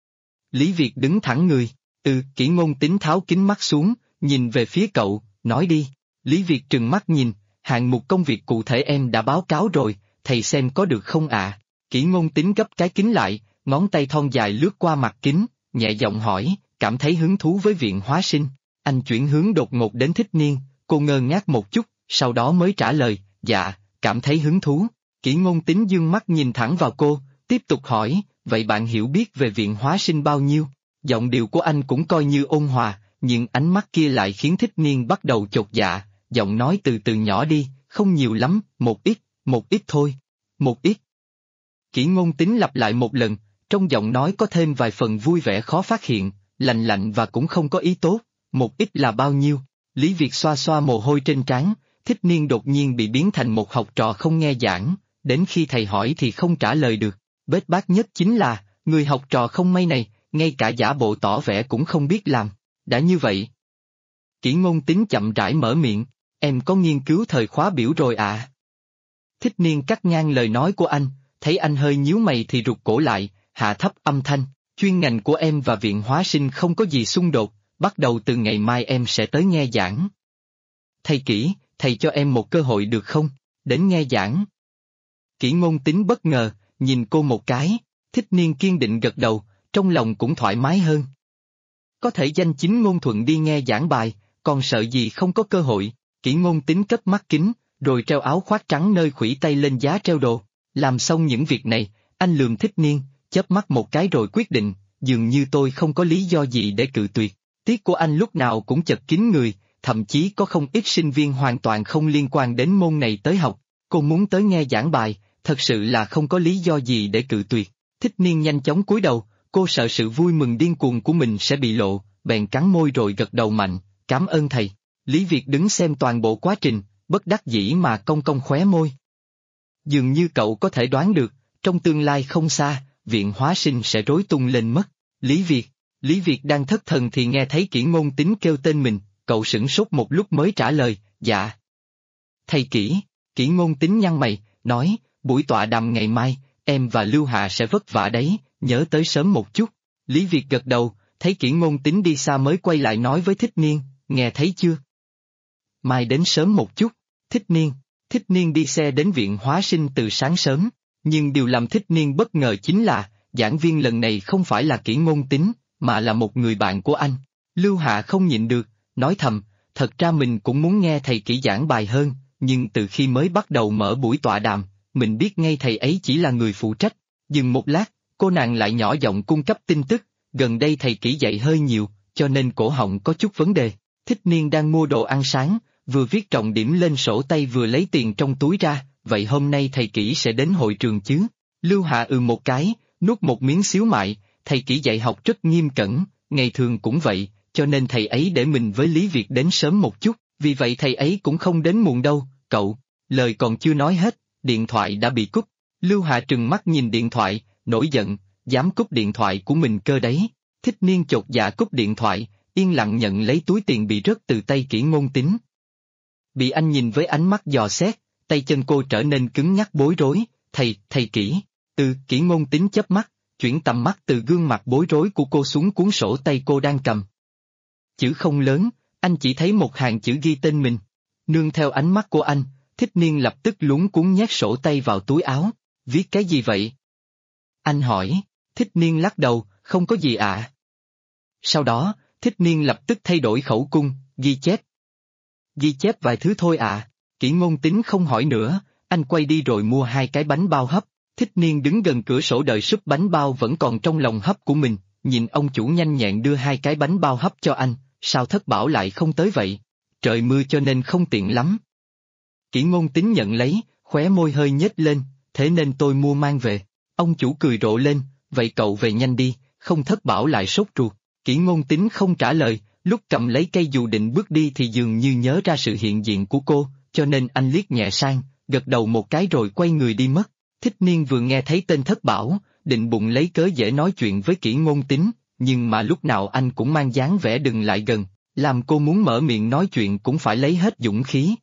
Lý Việt đứng thẳng người. Kỷ Ngôn Tính tháo kính mắt xuống, nhìn về phía cậu, nói đi. Lý Việt trừng mắt nhìn, hạng mục công việc cụ thể em đã báo cáo rồi, thầy xem có được không ạ? Kỷ Ngôn Tính gấp cái kính lại, ngón tay thon dài lướt qua mặt kính, nhẹ giọng hỏi, cảm thấy hứng thú với Viện Hóa Sinh. Anh chuyển hướng đột ngột đến Thích Niên, cô ngơ ngác một chút, sau đó mới trả lời, dạ, cảm thấy hứng thú. Kỷ Ngôn Tính dương mắt nhìn thẳng vào cô, tiếp tục hỏi, vậy bạn hiểu biết về Viện Hóa Sinh bao nhiêu? Giọng điệu của anh cũng coi như ôn hòa, nhưng ánh mắt kia lại khiến Thích Niên bắt đầu chột dạ, giọng nói từ từ nhỏ đi, không nhiều lắm, một ít thôi, một ít. Kỷ Ngôn Tính lặp lại một lần, trong giọng nói có thêm vài phần vui vẻ khó phát hiện, lạnh lạnh và cũng không có ý tốt, một ít là bao nhiêu? Lý Việt xoa xoa mồ hôi trên trán, Thích Niên đột nhiên bị biến thành một học trò không nghe giảng, đến khi thầy hỏi thì không trả lời được, bết bát nhất chính là, người học trò không may này, ngay cả giả bộ tỏ vẻ cũng không biết làm, đã như vậy. Kỷ Ngôn Tính chậm rãi mở miệng, em có nghiên cứu thời khóa biểu rồi à? Thích Niên cắt ngang lời nói của anh, thấy anh hơi nhíu mày thì rụt cổ lại, hạ thấp âm thanh, chuyên ngành của em và Viện Hóa Sinh không có gì xung đột, bắt đầu từ ngày mai em sẽ tới nghe giảng. Thầy Kỷ, thầy cho em một cơ hội được không, đến nghe giảng. Kỷ Ngôn Tính bất ngờ, nhìn cô một cái, Thích Niên kiên định gật đầu, trong lòng cũng thoải mái hơn. Có thể danh chính ngôn thuận đi nghe giảng bài, còn sợ gì không có cơ hội. Kỷ Ngôn Tính cất mắt kính, rồi treo áo khoác trắng nơi khuỷu tay lên giá treo đồ. Làm xong những việc này, anh lườm Thích Niên, chớp mắt một cái rồi quyết định, dường như tôi không có lý do gì để cự tuyệt. Tiết của anh lúc nào cũng chật kín người, thậm chí có không ít sinh viên hoàn toàn không liên quan đến môn này tới học. Cô muốn tới nghe giảng bài, thật sự là không có lý do gì để cự tuyệt. Thích Niên nhanh chóng cúi đầu, cô sợ sự vui mừng điên cuồng của mình sẽ bị lộ, bèn cắn môi rồi gật đầu mạnh, cảm ơn thầy. Lý Việt đứng xem toàn bộ quá trình, bất đắc dĩ mà cong cong khóe môi. Dường như cậu có thể đoán được, trong tương lai không xa, Viện Hóa Sinh sẽ rối tung lên mất. Lý Việt đang thất thần thì nghe thấy Kỷ Ngôn Tính kêu tên mình, cậu sửng sốt một lúc mới trả lời, dạ. Thầy Kỷ. Kỷ Ngôn Tính nhăn mày, nói, buổi tọa đàm ngày mai, em và Lưu Hạ sẽ vất vả đấy, nhớ tới sớm một chút. Lý Việt gật đầu, thấy Kỷ Ngôn Tính đi xa mới quay lại nói với Thích Niên, nghe thấy chưa? Mai đến sớm một chút. Thích Niên đi xe đến viện hóa sinh từ sáng sớm, nhưng điều làm Thích Niên bất ngờ chính là, giảng viên lần này không phải là Kỷ Ngôn Tín, mà là một người bạn của anh. Lưu Hạ không nhịn được, nói thầm, thật ra mình cũng muốn nghe thầy Kỷ giảng bài hơn, nhưng từ khi mới bắt đầu mở buổi tọa đàm, mình biết ngay thầy ấy chỉ là người phụ trách. Dừng một lát, cô nàng lại nhỏ giọng cung cấp tin tức, gần đây thầy Kỷ dạy hơi nhiều, cho nên cổ họng có chút vấn đề. Thích Niên đang mua đồ ăn sáng, vừa viết trọng điểm lên sổ tay vừa lấy tiền trong túi ra, vậy hôm nay thầy Kỷ sẽ đến hội trường chứ? Lưu Hạ một cái, nuốt một miếng xíu mại, thầy Kỷ dạy học rất nghiêm cẩn, ngày thường cũng vậy, cho nên thầy ấy để mình với Lý Việt đến sớm một chút, vì vậy thầy ấy cũng không đến muộn đâu, cậu. Lời còn chưa nói hết, điện thoại đã bị cúp. Lưu Hạ trừng mắt nhìn điện thoại, nổi giận, dám cúp điện thoại của mình cơ đấy. Thích Niên chột dạ cúp điện thoại, yên lặng nhận lấy túi tiền bị rớt từ tay Kỷ Ngôn Tín. Bị anh nhìn với ánh mắt dò xét, tay chân cô trở nên cứng nhắc bối rối, thầy Kỷ. Kỷ Ngôn Tín chớp mắt, chuyển tầm mắt từ gương mặt bối rối của cô xuống cuốn sổ tay cô đang cầm. Chữ không lớn, anh chỉ thấy một hàng chữ ghi tên mình. Nương theo ánh mắt của anh, Thích Niên lập tức luống cuống nhét sổ tay vào túi áo. Viết cái gì vậy? Anh hỏi. Thích Niên lắc đầu, không có gì ạ. Sau đó, Thích Niên lập tức thay đổi khẩu cung, ghi chép. Ghi chép vài thứ thôi ạ. Kỷ Ngôn Tín không hỏi nữa, anh quay đi rồi mua 2 cái bánh bao hấp. Thích Niên đứng gần cửa sổ đợi súp bánh bao vẫn còn trong lòng hấp của mình, nhìn ông chủ nhanh nhẹn đưa 2 cái bánh bao hấp cho anh, sao Thất Bảo lại không tới vậy? Trời mưa cho nên không tiện lắm. Kỷ Ngôn Tín nhận lấy, khóe môi hơi nhếch lên, thế nên tôi mua mang về. Ông chủ cười rộ lên, vậy cậu về nhanh đi, không Thất Bảo lại sốt ruột. Kỷ Ngôn Tín không trả lời, lúc cầm lấy cây dù định bước đi thì dường như nhớ ra sự hiện diện của cô, cho nên anh liếc nhẹ sang, gật đầu một cái rồi quay người đi mất. Thích Niên vừa nghe thấy tên Thất Bảo, định bụng lấy cớ dễ nói chuyện với Kỷ Ngôn Tín, nhưng mà lúc nào anh cũng mang dáng vẻ đừng lại gần, làm cô muốn mở miệng nói chuyện cũng phải lấy hết dũng khí.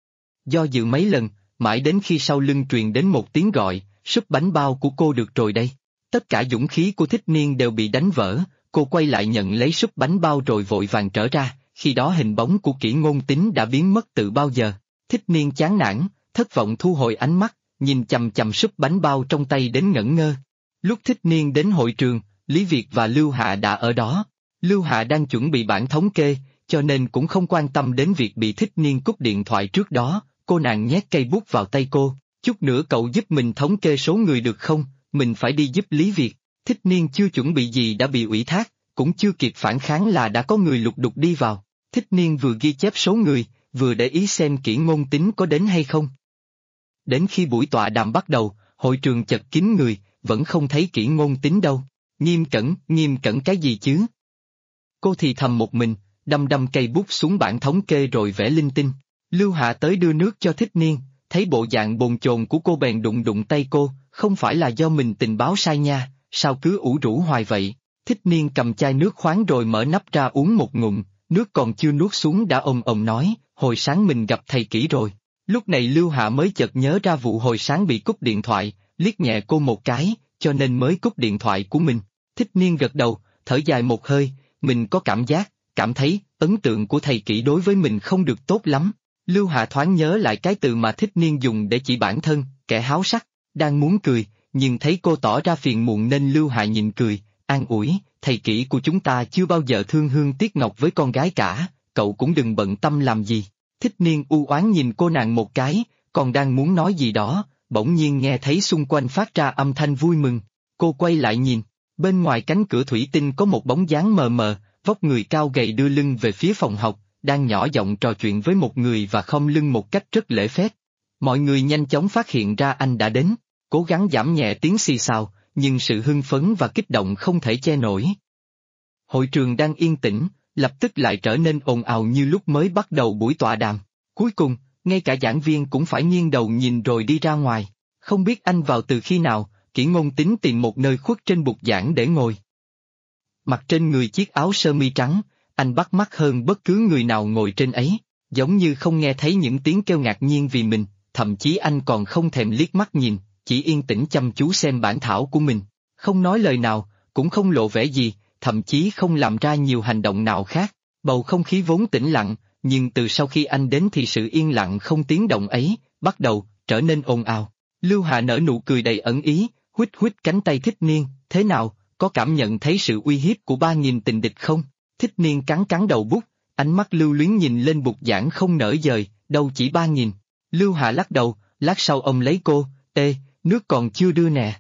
Do dự mấy lần, mãi đến khi sau lưng truyền đến một tiếng gọi, súp bánh bao của cô được rồi đây. Tất cả dũng khí của Thích Niên đều bị đánh vỡ, cô quay lại nhận lấy súp bánh bao rồi vội vàng trở ra, khi đó hình bóng của Kỷ Ngôn Tín đã biến mất từ bao giờ. Thích Niên chán nản, thất vọng thu hồi ánh mắt, nhìn chằm chằm súp bánh bao trong tay đến ngẩn ngơ. Lúc Thích Niên đến hội trường, Lý Việt và Lưu Hạ đã ở đó. Lưu Hạ đang chuẩn bị bản thống kê, cho nên cũng không quan tâm đến việc bị Thích Niên cúp điện thoại trước đó, cô nàng nhét cây bút vào tay cô, chút nữa cậu giúp mình thống kê số người được không, mình phải đi giúp Lý Việt. Thích Niên chưa chuẩn bị gì đã bị ủy thác, cũng chưa kịp phản kháng là đã có người lục đục đi vào. Thích Niên vừa ghi chép số người, vừa để ý xem Kỷ Ngôn Tín có đến hay không. Đến khi buổi tọa đàm bắt đầu, hội trường chật kín người, vẫn không thấy Kỷ Ngôn Tín đâu. Nghiêm cẩn cái gì chứ? Cô thì thầm một mình, đâm cây bút xuống bảng thống kê rồi vẽ linh tinh. Lưu Hạ tới đưa nước cho Thích Niên, thấy bộ dạng bồn chồn của cô bèn đụng tay cô, không phải là do mình tình báo sai nha, sao cứ ủ rũ hoài vậy? Thích Niên cầm chai nước khoáng rồi mở nắp ra uống một ngụm, nước còn chưa nuốt xuống đã ồm nói, hồi sáng mình gặp thầy Kỷ rồi. Lúc này Lưu Hạ mới chợt nhớ ra vụ hồi sáng bị cúp điện thoại, liếc nhẹ cô một cái, cho nên mới cúp điện thoại của mình. Thích Niên gật đầu, thở dài một hơi, mình có cảm thấy ấn tượng của thầy Kỷ đối với mình không được tốt lắm. Lưu Hạ thoáng nhớ lại cái từ mà Thích Niên dùng để chỉ bản thân, kẻ háo sắc, đang muốn cười, nhưng thấy cô tỏ ra phiền muộn nên Lưu Hạ nhịn cười, an ủi, thầy Kỷ của chúng ta chưa bao giờ thương hương tiếc ngọc với con gái cả, cậu cũng đừng bận tâm làm gì. Thích Niên u oán nhìn cô nàng một cái, còn đang muốn nói gì đó, bỗng nhiên nghe thấy xung quanh phát ra âm thanh vui mừng. Cô quay lại nhìn, bên ngoài cánh cửa thủy tinh có một bóng dáng mờ mờ, vóc người cao gầy đưa lưng về phía phòng học, đang nhỏ giọng trò chuyện với một người và khom lưng một cách rất lễ phép. Mọi người nhanh chóng phát hiện ra anh đã đến, cố gắng giảm nhẹ tiếng xì xào, nhưng sự hưng phấn và kích động không thể che nổi. Hội trường đang yên tĩnh, lập tức lại trở nên ồn ào như lúc mới bắt đầu buổi tọa đàm. Cuối cùng, ngay cả giảng viên cũng phải nghiêng đầu nhìn rồi đi ra ngoài. Không biết anh vào từ khi nào, Kỷ Ngôn Tín tìm một nơi khuất trên bục giảng để ngồi. Mặc trên người chiếc áo sơ mi trắng, anh bắt mắt hơn bất cứ người nào ngồi trên ấy, giống như không nghe thấy những tiếng kêu ngạc nhiên vì mình, thậm chí anh còn không thèm liếc mắt nhìn, chỉ yên tĩnh chăm chú xem bản thảo của mình, không nói lời nào, cũng không lộ vẻ gì, thậm chí không làm ra nhiều hành động nào khác. Bầu không khí vốn tĩnh lặng, nhưng từ sau khi anh đến thì sự yên lặng không tiếng động ấy, bắt đầu trở nên ồn ào. Lưu Hà nở nụ cười đầy ẩn ý, huýt huýt cánh tay Thích Niên, thế nào, có cảm nhận thấy sự uy hiếp của 3.000 tình địch không? Thích Niên cắn cắn đầu bút, ánh mắt lưu luyến nhìn lên bục giảng không nở dời, đâu chỉ 3.000. Lưu Hà lắc đầu, lát sau ông lấy cô, nước còn chưa đưa nè.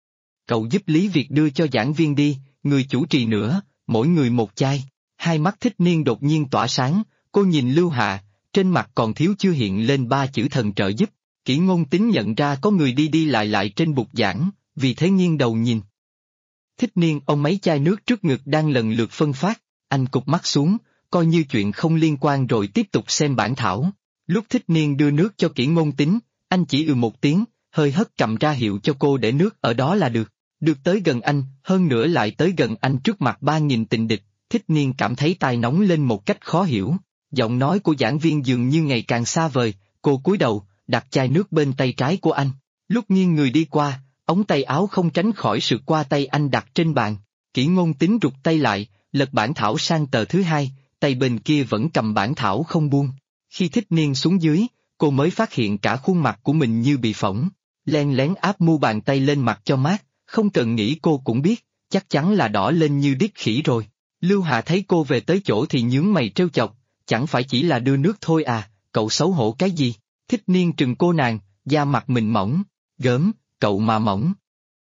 Cậu giúp Lý Việt đưa cho giảng viên đi, người chủ trì nữa, mỗi người một chai. Hai mắt Thích Niên đột nhiên tỏa sáng, cô nhìn Lưu Hà, trên mặt còn thiếu chưa hiện lên 3 chữ thần trợ giúp. Kỷ Ngôn Tín nhận ra có người đi đi lại trên bục giảng, vì thế nghiêng đầu nhìn. Thích Niên ông mấy chai nước trước ngực đang lần lượt phân phát, anh cụp mắt xuống, coi như chuyện không liên quan rồi tiếp tục xem bản thảo. Lúc Thích Niên đưa nước cho Kỷ Ngôn Tín, anh chỉ một tiếng, hơi hất cầm ra hiệu cho cô để nước ở đó là được. Được tới gần anh, hơn nữa lại tới gần anh trước mặt 3.000 tình địch, Thích Niên cảm thấy tai nóng lên một cách khó hiểu. Giọng nói của giảng viên dường như ngày càng xa vời, cô cúi đầu, đặt chai nước bên tay trái của anh. Lúc nghiêng người đi qua, ống tay áo không tránh khỏi sượt qua tay anh đặt trên bàn. Kỷ Ngôn Tín rụt tay lại, lật bản thảo sang tờ thứ 2, tay bên kia vẫn cầm bản thảo không buông. Khi Thích Niên xuống dưới, cô mới phát hiện cả khuôn mặt của mình như bị phỏng. Len lén áp mu bàn tay lên mặt cho mát, không cần nghĩ cô cũng biết, chắc chắn là đỏ lên như điếc khỉ rồi. Lưu Hà thấy cô về tới chỗ thì nhướng mày trêu chọc, chẳng phải chỉ là đưa nước thôi à, cậu xấu hổ cái gì? Thích Niên trừng cô nàng, da mặt mình mỏng, gớm, cậu mà mỏng.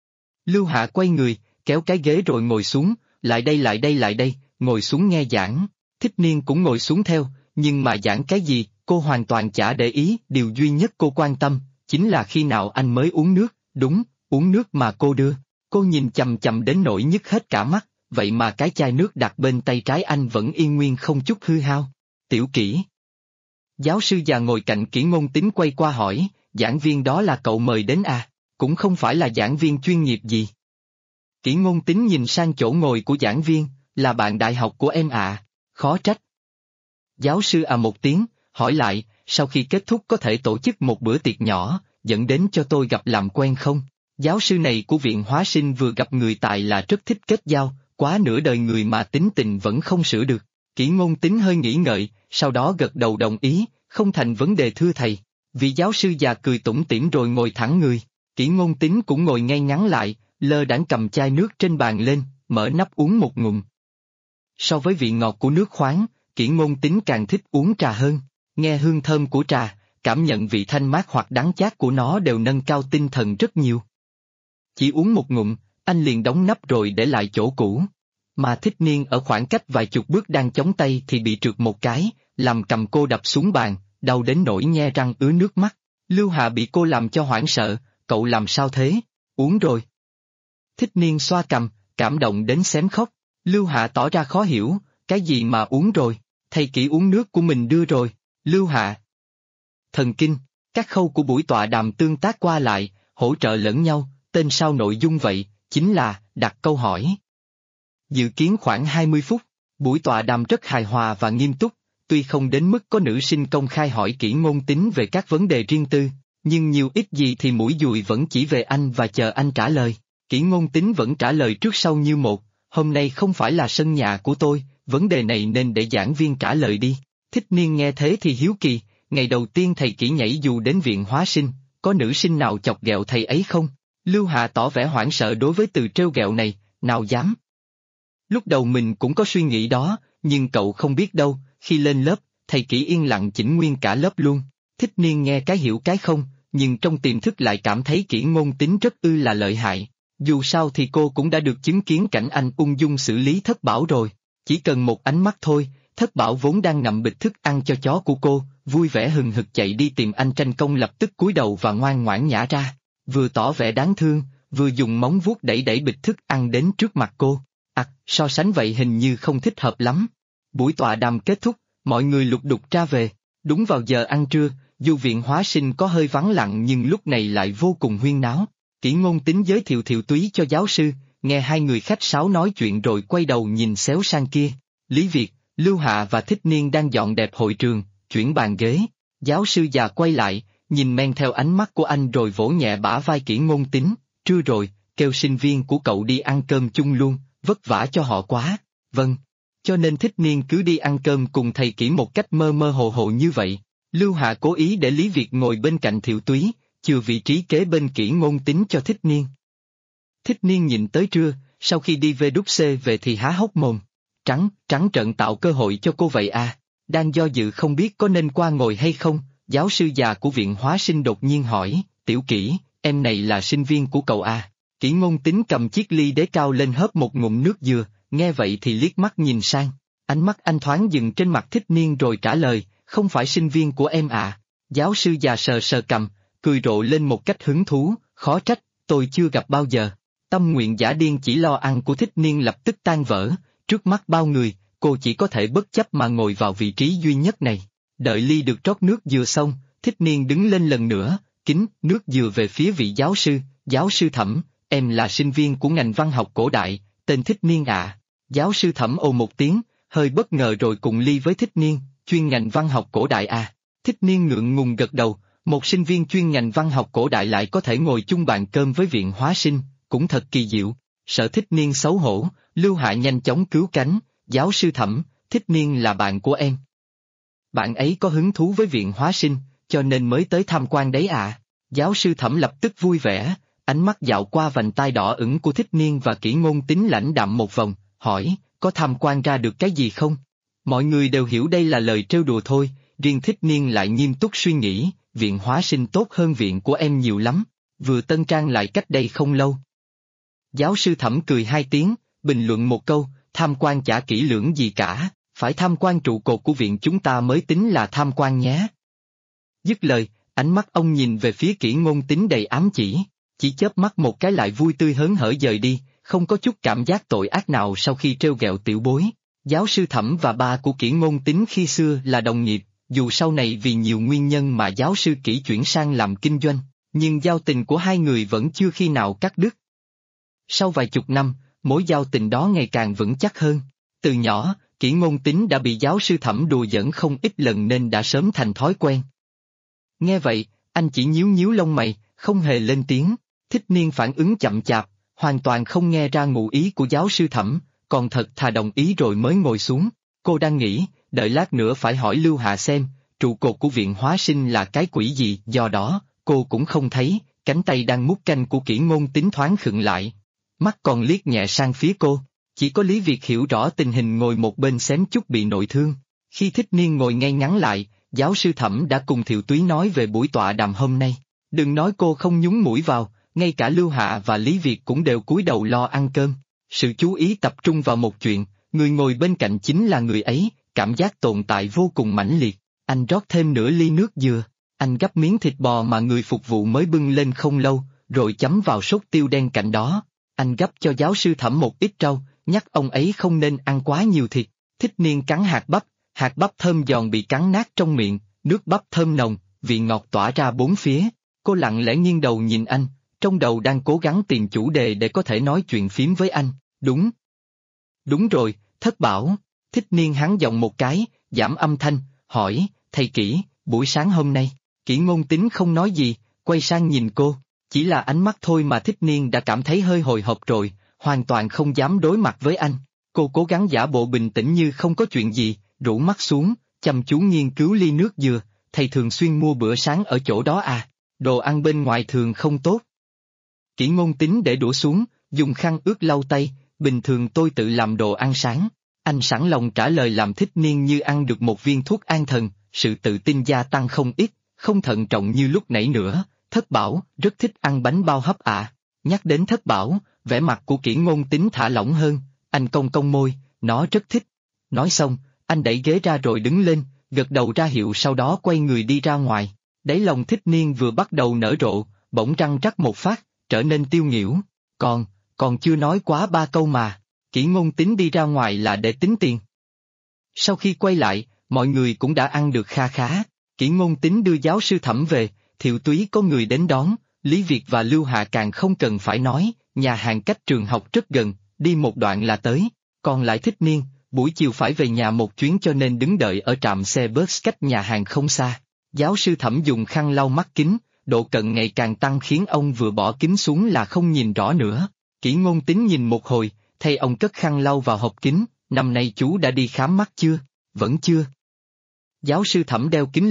Lưu Hà quay người, kéo cái ghế rồi ngồi xuống, lại đây, ngồi xuống nghe giảng. Thích Niên cũng ngồi xuống theo, nhưng mà giảng cái gì, cô hoàn toàn chả để ý, điều duy nhất cô quan tâm, chính là khi nào anh mới uống nước, đúng, uống nước mà cô đưa. Cô nhìn chằm chằm đến nỗi nhức hết cả mắt, vậy mà cái chai nước đặt bên tay trái anh vẫn yên nguyên không chút hư hao. Tiểu Kỷ. Giáo sư già ngồi cạnh Kỷ Ngôn Tín quay qua hỏi, giảng viên đó là cậu mời đến à, cũng không phải là giảng viên chuyên nghiệp gì. Kỷ Ngôn Tín nhìn sang chỗ ngồi của giảng viên, là bạn đại học của em ạ, khó trách. Giáo sư một tiếng, hỏi lại, sau khi kết thúc có thể tổ chức một bữa tiệc nhỏ, dẫn đến cho tôi gặp làm quen không? Giáo sư này của viện hóa sinh vừa gặp người tài là rất thích kết giao, quá nửa đời người mà tính tình vẫn không sửa được. Kỷ Ngôn Tín hơi nghĩ ngợi, sau đó gật đầu đồng ý, không thành vấn đề thưa thầy. Vị giáo sư già cười tủm tỉm rồi ngồi thẳng người. Kỷ Ngôn Tín cũng ngồi ngay ngắn lại, lơ đãng cầm chai nước trên bàn lên, mở nắp uống một ngụm. So với vị ngọt của nước khoáng, Kỷ Ngôn Tín càng thích uống trà hơn. Nghe hương thơm của trà, cảm nhận vị thanh mát hoặc đắng chát của nó đều nâng cao tinh thần rất nhiều. Chỉ uống một ngụm, anh liền đóng nắp rồi để lại chỗ cũ. Mà Thích Niên ở khoảng cách vài chục bước đang chống tay thì bị trượt một cái, làm cầm cô đập xuống bàn, đau đến nỗi nhe răng ứa nước mắt. Lưu Hà bị cô làm cho hoảng sợ, cậu làm sao thế? Uống rồi. Thích Niên xoa cằm, cảm động đến xém khóc. Lưu Hà tỏ ra khó hiểu, cái gì mà uống rồi, thầy Kỷ uống nước của mình đưa rồi. Lưu Hà. Thần kinh, các khâu của buổi tọa đàm tương tác qua lại, hỗ trợ lẫn nhau, tên sau nội dung vậy, chính là đặt câu hỏi. Dự kiến khoảng 20 phút, buổi tọa đàm rất hài hòa và nghiêm túc, tuy không đến mức có nữ sinh công khai hỏi Kỷ Ngôn Tín về các vấn đề riêng tư, nhưng nhiều ít gì thì mũi dùi vẫn chỉ về anh và chờ anh trả lời. Kỷ Ngôn Tín vẫn trả lời trước sau như một, hôm nay không phải là sân nhà của tôi, vấn đề này nên để giảng viên trả lời đi. Thích Niên nghe thế thì hiếu kỳ, ngày đầu tiên thầy Kỷ nhảy dù đến viện hóa sinh, có nữ sinh nào chọc ghẹo thầy ấy không? Lưu Hà tỏ vẻ hoảng sợ đối với từ trêu ghẹo này, nào dám. Lúc đầu mình cũng có suy nghĩ đó, nhưng cậu không biết đâu, khi lên lớp, thầy Kỷ yên lặng chỉnh nguyên cả lớp luôn. Thích Niên nghe cái hiểu cái không, nhưng trong tiềm thức lại cảm thấy Kỷ Ngôn Tín rất là lợi hại. Dù sao thì cô cũng đã được chứng kiến cảnh anh ung dung xử lý Thất Bảo rồi, chỉ cần một ánh mắt thôi, Thất Bảo vốn đang ngậm bịch thức ăn cho chó của cô, vui vẻ hừng hực chạy đi tìm anh tranh công lập tức cúi đầu và ngoan ngoãn nhả ra, vừa tỏ vẻ đáng thương, vừa dùng móng vuốt đẩy bịch thức ăn đến trước mặt cô. So sánh vậy hình như không thích hợp lắm. Buổi tọa đàm kết thúc, mọi người lục đục ra về, đúng vào giờ ăn trưa, dù viện hóa sinh có hơi vắng lặng nhưng lúc này lại vô cùng huyên náo. Kỷ Ngôn Tín giới thiệu Thiệu Túy cho giáo sư, nghe hai người khách sáo nói chuyện rồi quay đầu nhìn xéo sang kia. Lý Việt, Lưu Hạ và Thích Niên đang dọn đẹp hội trường, chuyển bàn ghế. Giáo sư già quay lại, nhìn men theo ánh mắt của anh rồi vỗ nhẹ bả vai Kỷ Ngôn Tín, trưa rồi, kêu sinh viên của cậu đi ăn cơm chung luôn, vất vả cho họ quá. Vâng. Cho nên Thích Niên cứ đi ăn cơm cùng thầy Kỷ một cách mơ mơ hồ hồ như vậy. Lưu Hạ cố ý để Lý Việt ngồi bên cạnh Thiệu Túy, chừa vị trí kế bên Kỷ Ngôn Tín cho Thích Niên. Thích Niên nhìn tới trưa, sau khi đi về về thì há hốc mồm. Trắng trợn tạo cơ hội cho cô vậy à, đang do dự không biết có nên qua ngồi hay không, giáo sư già của viện hóa sinh đột nhiên hỏi, Tiểu Kỷ, em này là sinh viên của cậu à? Kỷ Ngôn Tín cầm chiếc ly đế cao lên hớp một ngụm nước dừa, nghe vậy thì liếc mắt nhìn sang, ánh mắt anh thoáng dừng trên mặt Thích Niên rồi trả lời, không phải sinh viên của em à? Giáo sư già sờ sờ cằm, cười rộ lên một cách hứng thú, khó trách, tôi chưa gặp bao giờ. Tâm nguyện giả điên chỉ lo ăn của Thích Niên lập tức tan vỡ, trước mắt bao người, cô chỉ có thể bất chấp mà ngồi vào vị trí duy nhất này. Đợi ly được rót nước dừa xong, Thích Niên đứng lên lần nữa, kính nước dừa về phía vị giáo sư Thẩm, em là sinh viên của ngành văn học cổ đại, tên Thích Niên ạ. Giáo sư Thẩm ồ một tiếng, hơi bất ngờ rồi cùng ly với Thích Niên, chuyên ngành văn học cổ đại à. Thích Niên ngượng ngùng gật đầu, một sinh viên chuyên ngành văn học cổ đại lại có thể ngồi chung bàn cơm với viện hóa sinh, cũng thật kỳ diệu. Sợ Thích Niên xấu hổ, Lưu Hạ nhanh chóng cứu cánh, giáo sư Thẩm, Thích Niên là bạn của em. Bạn ấy có hứng thú với viện hóa sinh, cho nên mới tới tham quan đấy à. Giáo sư Thẩm lập tức vui vẻ, ánh mắt dạo qua vành tai đỏ ửng của Thích Niên và Kỷ Ngôn Tín lãnh đạm một vòng, hỏi, có tham quan ra được cái gì không? Mọi người đều hiểu đây là lời trêu đùa thôi, riêng Thích Niên lại nghiêm túc suy nghĩ, viện hóa sinh tốt hơn viện của em nhiều lắm, vừa tân trang lại cách đây không lâu. Giáo sư Thẩm cười hai tiếng, bình luận một câu, tham quan chả kỹ lưỡng gì cả, phải tham quan trụ cột của viện chúng ta mới tính là tham quan nhé. Dứt lời, ánh mắt ông nhìn về phía Kỷ Ngôn Tín đầy ám chỉ chớp mắt một cái lại vui tươi hớn hở dời đi, không có chút cảm giác tội ác nào sau khi trêu ghẹo tiểu bối. Giáo sư Thẩm và ba của Kỷ Ngôn Tín khi xưa là đồng nghiệp, dù sau này vì nhiều nguyên nhân mà giáo sư Kỷ chuyển sang làm kinh doanh, nhưng giao tình của hai người vẫn chưa khi nào cắt đứt. Sau vài chục năm, mối giao tình đó ngày càng vững chắc hơn. Từ nhỏ, Kỷ Ngôn Tín đã bị giáo sư Thẩm đùa giỡn không ít lần nên đã sớm thành thói quen. Nghe vậy, anh chỉ nhíu nhíu lông mày, không hề lên tiếng. Thích Niên phản ứng chậm chạp, hoàn toàn không nghe ra ngụ ý của giáo sư Thẩm, còn thật thà đồng ý rồi mới ngồi xuống. Cô đang nghĩ, đợi lát nữa phải hỏi Lưu Hạ xem, trụ cột của viện hóa sinh là cái quỷ gì, do đó, cô cũng không thấy, cánh tay đang múc canh của Kỷ Ngôn Tín thoáng khựng lại. Mắt còn liếc nhẹ sang phía cô, chỉ có Lý Việt hiểu rõ tình hình ngồi một bên xém chút bị nội thương. Khi Thích Niên ngồi ngay ngắn lại, giáo sư Thẩm đã cùng Thiệu Túy nói về buổi tọa đàm hôm nay. Đừng nói cô không nhúng mũi vào, ngay cả Lưu Hạ và Lý Việt cũng đều cúi đầu lo ăn cơm. Sự chú ý tập trung vào một chuyện, người ngồi bên cạnh chính là người ấy, cảm giác tồn tại vô cùng mãnh liệt. Anh rót thêm nửa ly nước dừa, anh gắp miếng thịt bò mà người phục vụ mới bưng lên không lâu, rồi chấm vào sốt tiêu đen cạnh đó. Anh gắp cho giáo sư Thẩm một ít rau, nhắc ông ấy không nên ăn quá nhiều thịt. Thích Niên cắn hạt bắp thơm giòn bị cắn nát trong miệng, nước bắp thơm nồng, vị ngọt tỏa ra bốn phía. Cô lặng lẽ nghiêng đầu nhìn anh, trong đầu đang cố gắng tìm chủ đề để có thể nói chuyện phím với anh. Đúng rồi, Thất Bảo. Thích Niên hắn giọng một cái, giảm âm thanh, hỏi, thầy Kỷ, buổi sáng hôm nay. Kỷ Ngôn Tín không nói gì, quay sang nhìn cô, chỉ là ánh mắt thôi mà Thích Niên đã cảm thấy hơi hồi hộp rồi, hoàn toàn không dám đối mặt với anh. Cô cố gắng giả bộ bình tĩnh như không có chuyện gì, rũ mắt xuống, chăm chú nghiên cứu ly nước dừa, thầy thường xuyên mua bữa sáng ở chỗ đó à, đồ ăn bên ngoài thường không tốt. Kỷ Ngôn Tín để đũa xuống, dùng khăn ướt lau tay, bình thường tôi tự làm đồ ăn sáng. Anh sẵn lòng trả lời làm Thích Niên như ăn được một viên thuốc an thần, sự tự tin gia tăng không ít, không thận trọng như lúc nãy nữa. Thất Bảo, rất thích ăn bánh bao hấp ạ. Nhắc đến Thất Bảo, vẻ mặt của Kỷ Ngôn Tín thả lỏng hơn, anh cong cong môi, nó rất thích. Nói xong, anh đẩy ghế ra rồi đứng lên, gật đầu ra hiệu sau đó quay người đi ra ngoài. Đáy lòng Thích Niên vừa bắt đầu nở rộ, bỗng răng rắc một phát, trở nên tiêu nghỉu. Còn chưa nói quá ba câu mà. Kỷ Ngôn Tín đi ra ngoài là để tính tiền. Sau khi quay lại, mọi người cũng đã ăn được kha khá. Kỷ Ngôn Tín đưa giáo sư Thẩm về, Thiệu Túy có người đến đón, Lý Việt và Lưu Hạ càng không cần phải nói, nhà hàng cách trường học rất gần, đi một đoạn là tới. Còn lại Thích Niên, buổi chiều phải về nhà một chuyến cho nên đứng đợi ở trạm xe bus cách nhà hàng không xa. Giáo sư Thẩm dùng khăn lau mắt kính, độ cận ngày càng tăng khiến ông vừa bỏ kính xuống là không nhìn rõ nữa. Kỷ Ngôn Tín nhìn một hồi, thay ông cất khăn lau vào hộp kính, năm nay chú đã đi khám mắt chưa? Vẫn chưa. Giáo sư Thẩm đeo kính lên,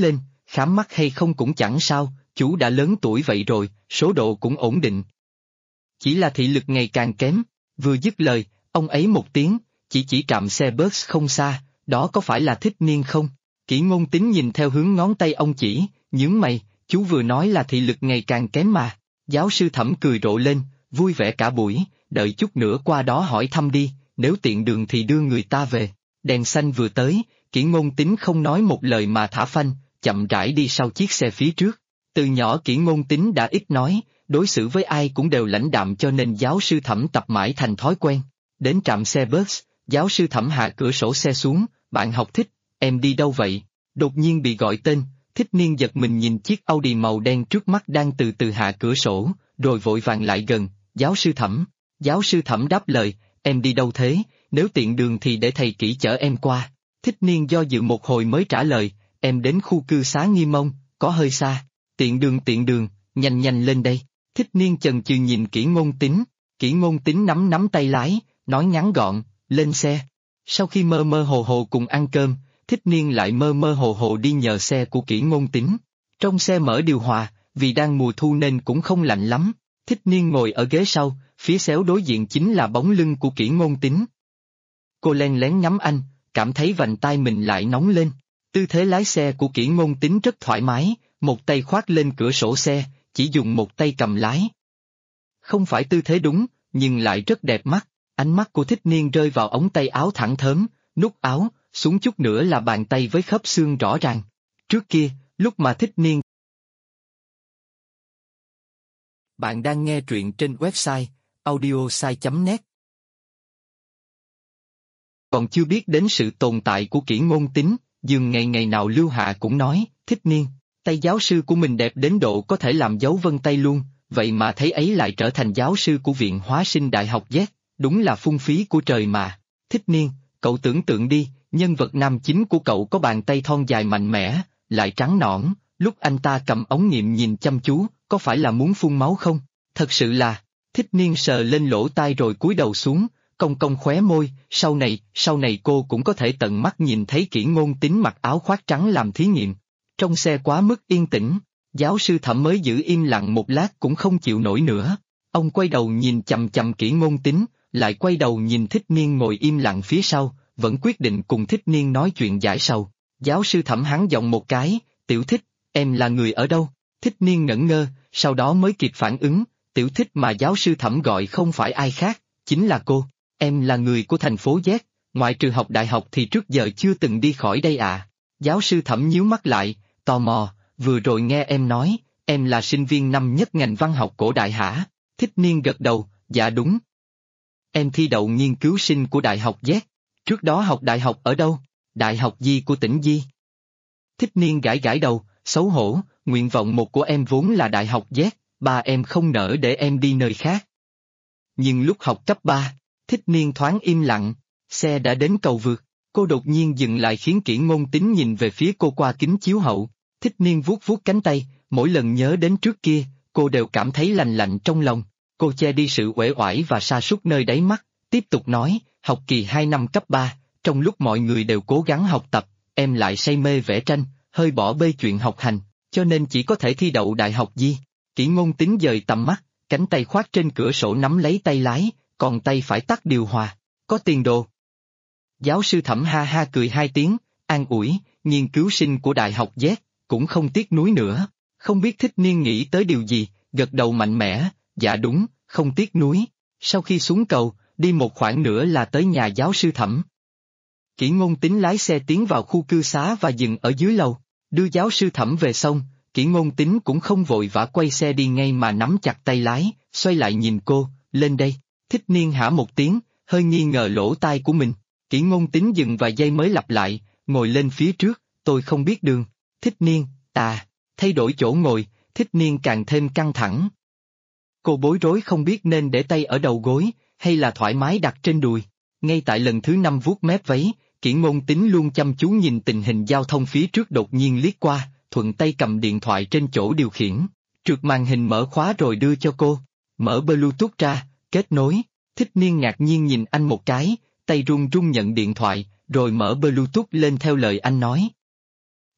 khám mắt hay không cũng chẳng sao, chú đã lớn tuổi vậy rồi, số độ cũng ổn định. Chỉ là thị lực ngày càng kém, vừa dứt lời, ông ấy một tiếng, chỉ trạm xe bus không xa, đó có phải là Thích Niên không? Kỷ Ngôn Tín nhìn theo hướng ngón tay ông chỉ, nhướng mày, chú vừa nói là thị lực ngày càng kém mà. Giáo sư Thẩm cười rộ lên, vui vẻ cả buổi, đợi chút nữa qua đó hỏi thăm đi, nếu tiện đường thì đưa người ta về. Đèn xanh vừa tới, Kỷ Ngôn Tín không nói một lời mà thả phanh, chậm rãi đi sau chiếc xe phía trước. Từ nhỏ Kỷ Ngôn Tín đã ít nói, đối xử với ai cũng đều lãnh đạm cho nên giáo sư Thẩm tập mãi thành thói quen. Đến trạm xe bus, giáo sư Thẩm hạ cửa sổ xe xuống, bạn học Thích, em đi đâu vậy? Đột nhiên bị gọi tên, Thích Niên giật mình nhìn chiếc Audi màu đen trước mắt đang từ từ hạ cửa sổ, rồi vội vàng lại gần, giáo sư Thẩm. Giáo sư Thẩm đáp lời, em đi đâu thế, nếu tiện đường thì để thầy Kỷ chở em qua. Thích Niên do dự một hồi mới trả lời, em đến khu cư xá Nghi Mông, có hơi xa. Tiện đường, nhanh nhanh lên đây. Thích Niên chần chừ nhìn Kỷ Ngôn Tín, Kỷ Ngôn Tín nắm tay lái, nói ngắn gọn, lên xe. Sau khi mơ mơ hồ hồ cùng ăn cơm, Thích Niên lại mơ mơ hồ hồ đi nhờ xe của Kỷ Ngôn Tín. Trong xe mở điều hòa, vì đang mùa thu nên cũng không lạnh lắm. Thích Niên ngồi ở ghế sau, phía xéo đối diện chính là bóng lưng của Kỷ Ngôn Tín. Cô len lén ngắm anh, cảm thấy vành tai mình lại nóng lên. Tư thế lái xe của Kỷ Ngôn Tín rất thoải mái, một tay khoác lên cửa sổ xe, chỉ dùng một tay cầm lái. Không phải tư thế đúng, nhưng lại rất đẹp mắt. Ánh mắt của Thích Niên rơi vào ống tay áo thẳng thớm, nút áo, xuống chút nữa là bàn tay với khớp xương rõ ràng. Trước kia, lúc mà Thích Niên. Bạn đang nghe truyện trên website audiosai.net. Còn chưa biết đến sự tồn tại của Kỷ Ngôn Tín, dường ngày nào Lưu Hạ cũng nói, Thích Niên, tay giáo sư của mình đẹp đến độ có thể làm dấu vân tay luôn, vậy mà thấy ấy lại trở thành giáo sư của Viện Hóa sinh Đại học Z, đúng là phung phí của trời mà. Thích Niên, cậu tưởng tượng đi, nhân vật nam chính của cậu có bàn tay thon dài mạnh mẽ, lại trắng nõn, lúc anh ta cầm ống nghiệm nhìn chăm chú, có phải là muốn phun máu không? Thật sự là, Thích Niên sờ lên lỗ tai rồi cúi đầu xuống, cong cong khóe môi, sau này cô cũng có thể tận mắt nhìn thấy Kỷ Ngôn Tín mặc áo khoác trắng làm thí nghiệm. Trong xe quá mức yên tĩnh, giáo sư Thẩm mới giữ im lặng một lát cũng không chịu nổi nữa. Ông quay đầu nhìn chằm chằm Kỷ Ngôn Tín, lại quay đầu nhìn Thích Niên ngồi im lặng phía sau, vẫn quyết định cùng Thích Niên nói chuyện giải sầu. Giáo sư Thẩm hắn giọng một cái, Tiểu Thích, em là người ở đâu? Thích Niên ngẩn ngơ, sau đó mới kịp phản ứng, Tiểu Thích mà giáo sư Thẩm gọi không phải ai khác, chính là cô. Em là người của thành phố Z, ngoại trừ học đại học thì trước giờ chưa từng đi khỏi đây à? Giáo sư Thẩm nhíu mắt lại, tò mò, vừa rồi nghe em nói, em là sinh viên năm nhất ngành văn học cổ đại hả? Thích Niên gật đầu, dạ đúng. Em thi đậu nghiên cứu sinh của Đại học Z, trước đó học đại học ở đâu? Đại học Di của tỉnh Di. Thích Niên gãi đầu, xấu hổ, nguyện vọng một của em vốn là Đại học Z, ba em không nỡ để em đi nơi khác. Nhưng lúc học cấp 3, Thích Niên thoáng im lặng, xe đã đến cầu vượt, cô đột nhiên dừng lại khiến Kỷ Ngôn Tín nhìn về phía cô qua kính chiếu hậu. Thích Niên vuốt vuốt cánh tay, mỗi lần nhớ đến trước kia, cô đều cảm thấy lành lạnh trong lòng. Cô che đi sự uể oải và sa sút nơi đáy mắt, tiếp tục nói, học kỳ 2 năm cấp 3, trong lúc mọi người đều cố gắng học tập, em lại say mê vẽ tranh, hơi bỏ bê chuyện học hành, cho nên chỉ có thể thi đậu Đại học Di. Kỷ Ngôn Tín dời tầm mắt, cánh tay khoác trên cửa sổ nắm lấy tay lái, còn tay phải tắt điều hòa, có tiền đồ. Giáo sư Thẩm ha ha cười hai tiếng, an ủi, nghiên cứu sinh của Đại học Z, cũng không tiếc nuối nữa. Không biết Thích Niên nghĩ tới điều gì, gật đầu mạnh mẽ, dạ đúng, không tiếc nuối. Sau khi xuống cầu, đi một khoảng nữa là tới nhà giáo sư Thẩm. Kỷ Ngôn Tín lái xe tiến vào khu cư xá và dừng ở dưới lầu, đưa giáo sư Thẩm về xong, Kỷ Ngôn Tín cũng không vội vã quay xe đi ngay mà nắm chặt tay lái, xoay lại nhìn cô, lên đây. Thích Niên hả một tiếng, hơi nghi ngờ lỗ tai của mình. Kỷ Ngôn Tín dừng vài giây mới lặp lại, ngồi lên phía trước, tôi không biết đường. Thích Niên, thay đổi chỗ ngồi, Thích Niên càng thêm căng thẳng. Cô bối rối không biết nên để tay ở đầu gối, hay là thoải mái đặt trên đùi. Ngay tại lần thứ 5 vuốt mép váy, Kỷ Ngôn Tín luôn chăm chú nhìn tình hình giao thông phía trước đột nhiên liếc qua, thuận tay cầm điện thoại trên chỗ điều khiển, trượt màn hình mở khóa rồi đưa cho cô, mở Bluetooth ra, kết nối. Thích Niên ngạc nhiên nhìn anh một cái, tay run run nhận điện thoại, rồi mở Bluetooth lên theo lời anh nói.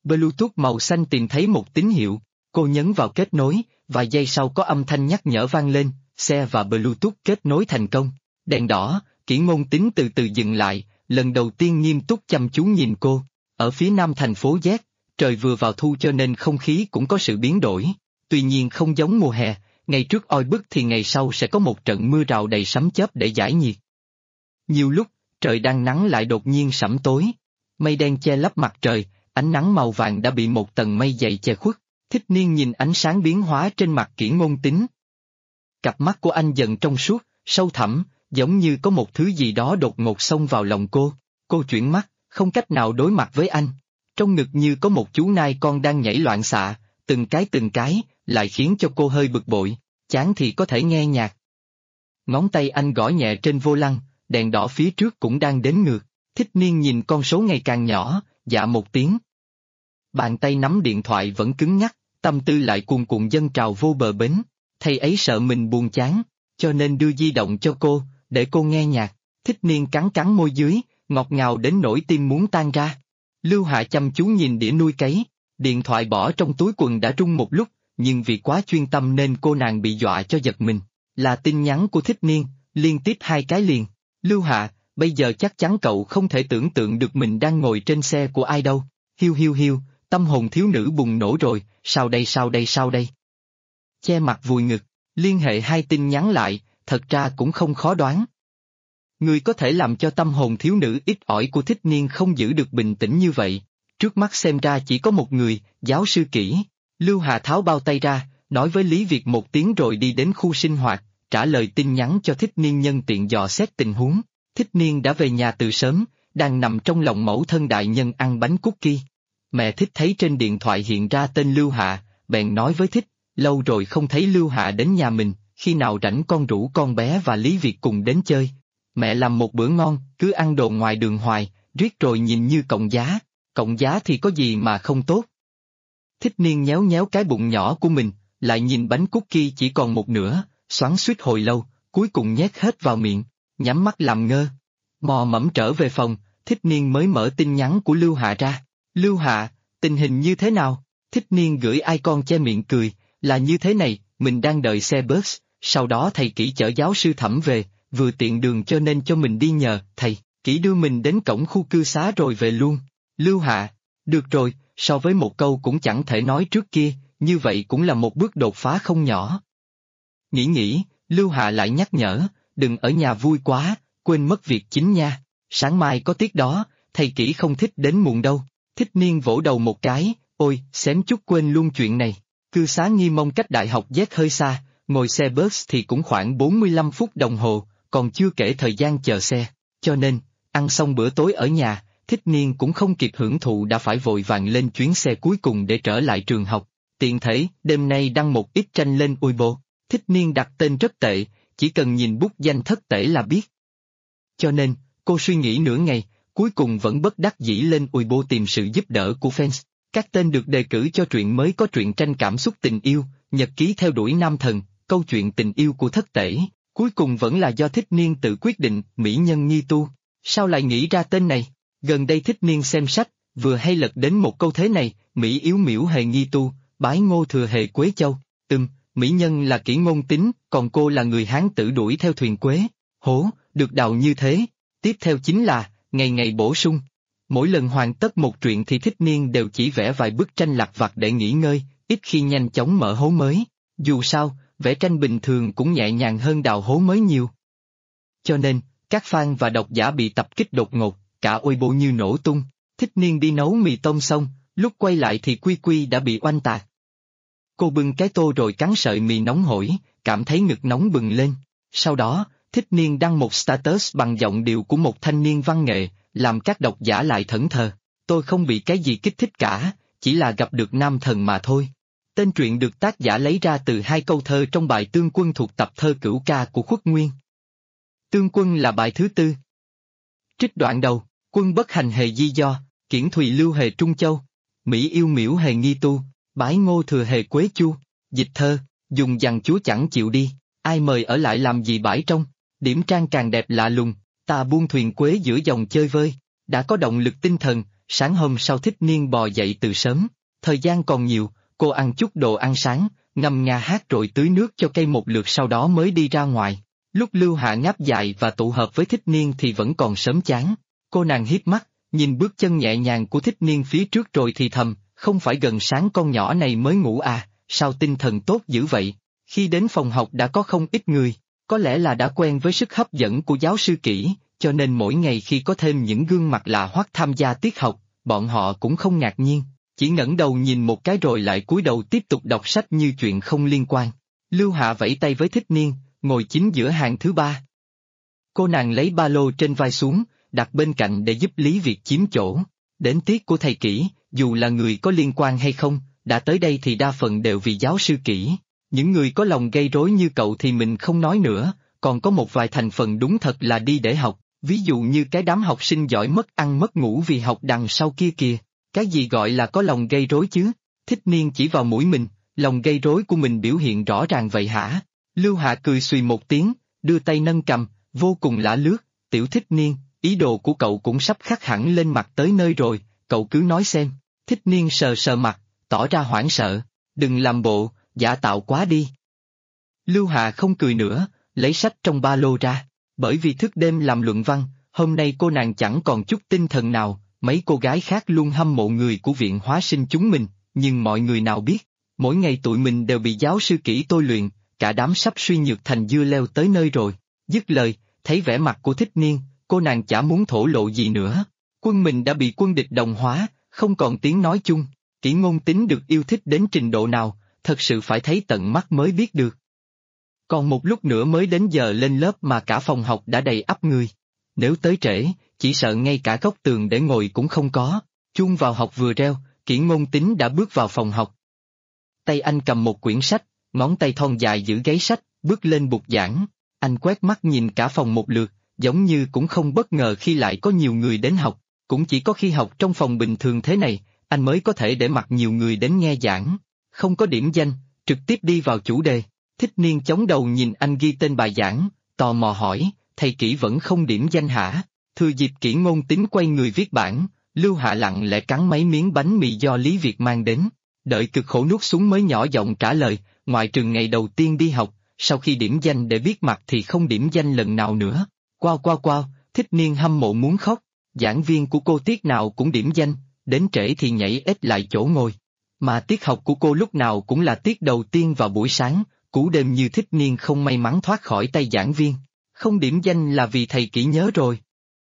Bluetooth màu xanh tìm thấy một tín hiệu, cô nhấn vào kết nối, vài giây sau có âm thanh nhắc nhở vang lên, xe và Bluetooth kết nối thành công. Đèn đỏ, Kỷ Ngôn Tín từ từ dừng lại, lần đầu tiên nghiêm túc chăm chú nhìn cô. Ở phía nam thành phố Z, trời vừa vào thu cho nên không khí cũng có sự biến đổi. Tuy nhiên không giống mùa hè, ngày trước oi bức thì ngày sau sẽ có một trận mưa rào đầy sấm chớp để giải nhiệt. Nhiều lúc, trời đang nắng lại đột nhiên sẫm tối. Mây đen che lấp mặt trời, ánh nắng màu vàng đã bị một tầng mây dày che khuất. Thích Niên nhìn ánh sáng biến hóa trên mặt Kỷ Ngôn Tín. Cặp mắt của anh dần trong suốt, sâu thẳm, giống như có một thứ gì đó đột ngột xông vào lòng cô. Cô chuyển mắt, không cách nào đối mặt với anh. Trong ngực như có một chú nai con đang nhảy loạn xạ, từng cái, lại khiến cho cô hơi bực bội, chán thì có thể nghe nhạc. Ngón tay anh gõ nhẹ trên vô lăng, đèn đỏ phía trước cũng đang đếm ngược. Thích Niên nhìn con số ngày càng nhỏ, dạ một tiếng. Bàn tay nắm điện thoại vẫn cứng nhắc, tâm tư lại cuồn cuộn dâng trào vô bờ bến. Thầy ấy sợ mình buồn chán, cho nên đưa di động cho cô, để cô nghe nhạc. Thích Niên cắn cắn môi dưới, ngọt ngào đến nỗi tim muốn tan ra. Lưu Hạ chăm chú nhìn đĩa nuôi cấy, điện thoại bỏ trong túi quần đã rung một lúc, nhưng vì quá chuyên tâm nên cô nàng bị dọa cho giật mình. Là tin nhắn của Thích Niên, liên tiếp 2 cái liền. Lưu Hạ, bây giờ chắc chắn cậu không thể tưởng tượng được mình đang ngồi trên xe của ai đâu. Hiu hiu hiu, tâm hồn thiếu nữ bùng nổ rồi, sao đây. Che mặt vùi ngực, liên hệ 2 tin nhắn lại, thật ra cũng không khó đoán. Người có thể làm cho tâm hồn thiếu nữ ít ỏi của Thích Niên không giữ được bình tĩnh như vậy. Trước mắt xem ra chỉ có một người, giáo sư Kỷ. Lưu Hà tháo bao tay ra, nói với Lý Việt một tiếng rồi đi đến khu sinh hoạt, trả lời tin nhắn cho Thích Niên nhân tiện dò xét tình huống. Thích Niên đã về nhà từ sớm, đang nằm trong lòng mẫu thân đại nhân ăn bánh cookie. Mẹ Thích thấy trên điện thoại hiện ra tên Lưu Hạ, bèn nói với Thích, lâu rồi không thấy Lưu Hạ đến nhà mình, khi nào rảnh con rủ con bé và Lý Việt cùng đến chơi. Mẹ làm một bữa ngon, cứ ăn đồ ngoài đường hoài, riết rồi nhìn như cộng giá thì có gì mà không tốt. Thích Niên nhéo nhéo cái bụng nhỏ của mình, lại nhìn bánh cookie chỉ còn một nửa, xoắn xuýt hồi lâu, cuối cùng nhét hết vào miệng, nhắm mắt làm ngơ. Mò mẫm trở về phòng, Thích Niên mới mở tin nhắn của Lưu Hạ ra. Lưu Hạ, tình hình như thế nào? Thích Niên gửi icon che miệng cười, là như thế này, mình đang đợi xe bus, sau đó thầy Kỷ chở giáo sư Thẩm về, vừa tiện đường cho nên cho mình đi nhờ, thầy Kỷ đưa mình đến cổng khu cư xá rồi về luôn. Lưu Hạ, được rồi, so với một câu cũng chẳng thể nói trước kia, như vậy cũng là một bước đột phá không nhỏ. Nghĩ, Lưu Hạ lại nhắc nhở, đừng ở nhà vui quá, quên mất việc chính nha, sáng mai có tiết đó, thầy Kỷ không thích đến muộn đâu. Thích Niên vỗ đầu một cái, ôi, xém chút quên luôn chuyện này. Cư xá Nghi Mông cách đại học Z hơi xa, ngồi xe bus thì cũng khoảng 45 phút đồng hồ, còn chưa kể thời gian chờ xe, cho nên, ăn xong bữa tối ở nhà, Thích Niên cũng không kịp hưởng thụ đã phải vội vàng lên chuyến xe cuối cùng để trở lại trường học. Tiện thể, đêm nay đăng một ít tranh lên Weibo, Thích Niên đặt tên rất tệ, chỉ cần nhìn bút danh thất tể là biết. Cho nên, cô suy nghĩ nửa ngày, cuối cùng vẫn bất đắc dĩ lên Weibo tìm sự giúp đỡ của fans. Các tên được đề cử cho truyện mới có truyện tranh cảm xúc tình yêu, nhật ký theo đuổi nam thần, câu chuyện tình yêu của thất tể, cuối cùng vẫn là do Thích Niên tự quyết định, mỹ nhân nghi tu. Sao lại nghĩ ra tên này? Gần đây Thích Niên xem sách, vừa hay lật đến một câu thế này, Mỹ yếu miễu hề nghi tu, bái ngô thừa hề Quế Châu. Mỹ nhân là Kỷ Ngôn Tín, còn cô là người Hán tử đuổi theo thuyền Quế. Hố, được đào như thế. Tiếp theo chính là, ngày ngày bổ sung. Mỗi lần hoàn tất một truyện thì Thích Niên đều chỉ vẽ vài bức tranh lặt vặt để nghỉ ngơi, ít khi nhanh chóng mở hố mới. Dù sao, vẽ tranh bình thường cũng nhẹ nhàng hơn đào hố mới nhiều. Cho nên, các fan và độc giả bị tập kích đột ngột, cả Weibo như nổ tung. Thích Niên đi nấu mì tôm xong, lúc quay lại thì Quy Quy đã bị oanh tạc. Cô bưng cái tô rồi cắn sợi mì nóng hổi, cảm thấy ngực nóng bừng lên. Sau đó, Thích Niên đăng một status bằng giọng điệu của một thanh niên văn nghệ, làm các độc giả lại thẫn thờ. Tôi không bị cái gì kích thích cả, chỉ là gặp được nam thần mà thôi. Tên truyện được tác giả lấy ra từ 2 câu thơ trong bài Tương Quân thuộc tập thơ Cửu Ca của Khuất Nguyên. Tương Quân là bài thứ 4. Trích đoạn đầu, quân bất hành hề di do, kiển thùy lưu hề Trung Châu, Mỹ yêu miễu hề nghi tu, bái ngô thừa hề Quế Chu. Dịch thơ, dùng dằng chúa chẳng chịu đi, ai mời ở lại làm gì bãi trong, điểm trang càng đẹp lạ lùng, ta buông thuyền Quế giữa dòng chơi vơi, đã có động lực tinh thần, Sáng hôm sau Thích Niên bò dậy từ sớm, thời gian còn nhiều, cô ăn chút đồ ăn sáng, ngâm nga hát rồi tưới nước cho cây một lượt sau đó mới đi ra ngoài. Lúc Lưu Hạ ngáp dài và tụ hợp với Thích Niên thì vẫn còn sớm chán. Cô nàng híp mắt, nhìn bước chân nhẹ nhàng của Thích Niên phía trước rồi thì thầm, không phải gần sáng con nhỏ này mới ngủ à, sao tinh thần tốt dữ vậy? Khi đến phòng học đã có không ít người, có lẽ là đã quen với sức hấp dẫn của giáo sư Kỷ, cho nên mỗi ngày khi có thêm những gương mặt lạ hoắc tham gia tiết học, bọn họ cũng không ngạc nhiên, chỉ ngẩng đầu nhìn một cái rồi lại cúi đầu tiếp tục đọc sách như chuyện không liên quan. Lưu Hạ vẫy tay với Thích Niên, ngồi chính giữa hàng thứ ba. Cô nàng lấy ba lô trên vai xuống, đặt bên cạnh để giúp Lý Việt chiếm chỗ. Đến tiết của thầy Kỷ, dù là người có liên quan hay không, đã tới đây thì đa phần đều vì giáo sư Kỷ. Những người có lòng gây rối như cậu thì mình không nói nữa, còn có một vài thành phần đúng thật là đi để học, ví dụ như cái đám học sinh giỏi mất ăn mất ngủ vì học đằng sau kia kìa. Cái gì gọi là có lòng gây rối chứ? Thích Niên chỉ vào mũi mình, lòng gây rối của mình biểu hiện rõ ràng vậy hả? Lưu Hạ cười xùy một tiếng, đưa tay nâng cầm, vô cùng lả lướt, tiểu Thích Niên, ý đồ của cậu cũng sắp khắc hẳn lên mặt tới nơi rồi, cậu cứ nói xem. Thích Niên sờ sờ mặt, tỏ ra hoảng sợ, đừng làm bộ, giả tạo quá đi. Lưu Hạ không cười nữa, lấy sách trong ba lô ra, bởi vì thức đêm làm luận văn, hôm nay cô nàng chẳng còn chút tinh thần nào, mấy cô gái khác luôn hâm mộ người của viện hóa sinh chúng mình, nhưng mọi người nào biết, mỗi ngày tụi mình đều bị giáo sư Kỷ tôi luyện, cả đám sắp suy nhược thành dưa leo tới nơi rồi. Dứt lời, thấy vẻ mặt của Thích Niên, cô nàng chả muốn thổ lộ gì nữa. Quân mình đã bị quân địch đồng hóa, không còn tiếng nói chung, Kỷ Ngôn Tín được yêu thích đến trình độ nào, thật sự phải thấy tận mắt mới biết được. Còn một lúc nữa mới đến giờ lên lớp mà cả phòng học đã đầy ắp người. Nếu tới trễ, chỉ sợ ngay cả góc tường để ngồi cũng không có. Chuông vào học vừa reo, Kỷ Ngôn Tín đã bước vào phòng học. Tay anh cầm một quyển sách, ngón tay thon dài giữ gáy sách, bước lên bục giảng. Anh quét mắt nhìn cả phòng một lượt, giống như cũng không bất ngờ khi lại có nhiều người đến học. Cũng chỉ có khi học trong phòng bình thường thế này, anh mới có thể để mặc nhiều người đến nghe giảng. Không có điểm danh, trực tiếp đi vào chủ đề. Thích Niên chống đầu nhìn anh ghi tên bài giảng, tò mò hỏi, thầy Kỷ vẫn không điểm danh hả? Thừa dịp Kỷ Ngôn Tín quay người viết bản, Lưu Hạ lặng lẽ cắn mấy miếng bánh mì do Lý Việt mang đến. Đợi cực khổ nuốt xuống mới nhỏ giọng trả lời, ngoại trừ ngày đầu tiên đi học, sau khi điểm danh để biết mặt thì không điểm danh lần nào nữa. Qua, Thích Niên hâm mộ muốn khóc, giảng viên của cô tiết nào cũng điểm danh, đến trễ thì nhảy ếch lại chỗ ngồi. Mà tiết học của cô lúc nào cũng là tiết đầu tiên vào buổi sáng, cú đêm như Thích Niên không may mắn thoát khỏi tay giảng viên. Không điểm danh là vì thầy Kỷ nhớ rồi.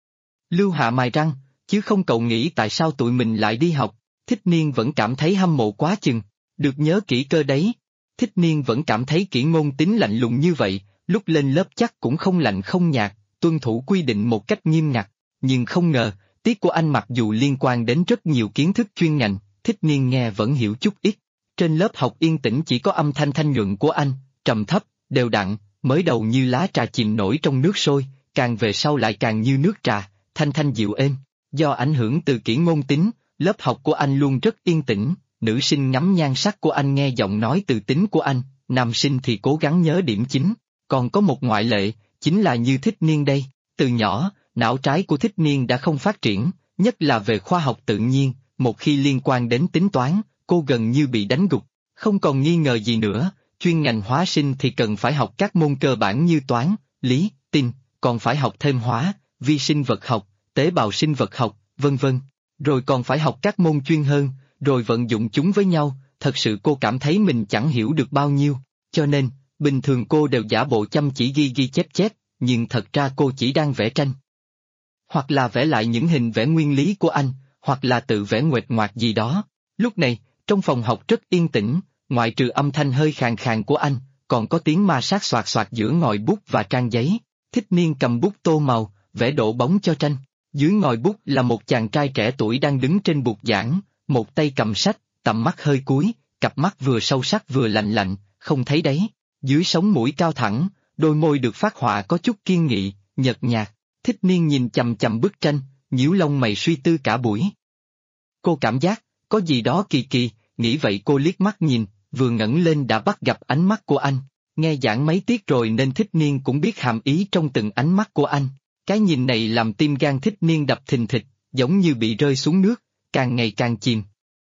Lưu Hạ mài răng, chứ không cậu nghĩ tại sao tụi mình lại đi học. Thích Niên vẫn cảm thấy hâm mộ quá chừng, được nhớ kỹ cơ đấy. Thích Niên vẫn cảm thấy Kỷ Ngôn Tín lạnh lùng như vậy, lúc lên lớp chắc cũng không lạnh không nhạt, tuân thủ quy định một cách nghiêm ngặt, nhưng không ngờ, tiết của anh mặc dù liên quan đến rất nhiều kiến thức chuyên ngành, Thích Niên nghe vẫn hiểu chút ít. Trên lớp học yên tĩnh chỉ có âm thanh thanh nhuận của anh, trầm thấp, đều đặn, mới đầu như lá trà chìm nổi trong nước sôi, càng về sau lại càng như nước trà, thanh thanh dịu êm. Do ảnh hưởng từ Kỷ Ngôn Tín, lớp học của anh luôn rất yên tĩnh, nữ sinh ngắm nhan sắc của anh nghe giọng nói từ tính của anh, nam sinh thì cố gắng nhớ điểm chính. Còn có một ngoại lệ, chính là như Thích Niên đây, từ nhỏ, não trái của Thích Niên đã không phát triển, nhất là về khoa học tự nhiên, một khi liên quan đến tính toán, cô gần như bị đánh gục, không còn nghi ngờ gì nữa, chuyên ngành hóa sinh thì cần phải học các môn cơ bản như toán, lý, tin, còn phải học thêm hóa, vi sinh vật học, tế bào sinh vật học, vân vân, rồi còn phải học các môn chuyên hơn, rồi vận dụng chúng với nhau, thật sự cô cảm thấy mình chẳng hiểu được bao nhiêu, cho nên, bình thường cô đều giả bộ chăm chỉ ghi chép, nhưng thật ra cô chỉ đang vẽ tranh. Hoặc là vẽ lại những hình vẽ nguyên lý của anh, hoặc là tự vẽ nguệch ngoạc gì đó. Lúc này, trong phòng học rất yên tĩnh, ngoại trừ âm thanh hơi khàn khàn của anh, còn có tiếng ma sát xoạt xoạt giữa ngòi bút và trang giấy. Thích Niên cầm bút tô màu, vẽ đổ bóng cho tranh. Dưới ngòi bút là một chàng trai trẻ tuổi đang đứng trên bục giảng, một tay cầm sách, tầm mắt hơi cúi, cặp mắt vừa sâu sắc vừa lạnh lạnh, không thấy đáy. Dưới sống mũi cao thẳng, đôi môi được phác họa có chút kiên nghị, nhợt nhạt. Thích Niên nhìn chằm chằm bức tranh, nhíu lông mày suy tư cả buổi. Cô cảm giác, có gì đó kỳ kỳ, nghĩ vậy cô liếc mắt nhìn, vừa ngẩng lên đã bắt gặp ánh mắt của anh. Nghe giảng mấy tiết rồi nên Thích Niên cũng biết hàm ý trong từng ánh mắt của anh. Cái nhìn này làm tim gan Thích Niên đập thình thịch, giống như bị rơi xuống nước, càng ngày càng chìm.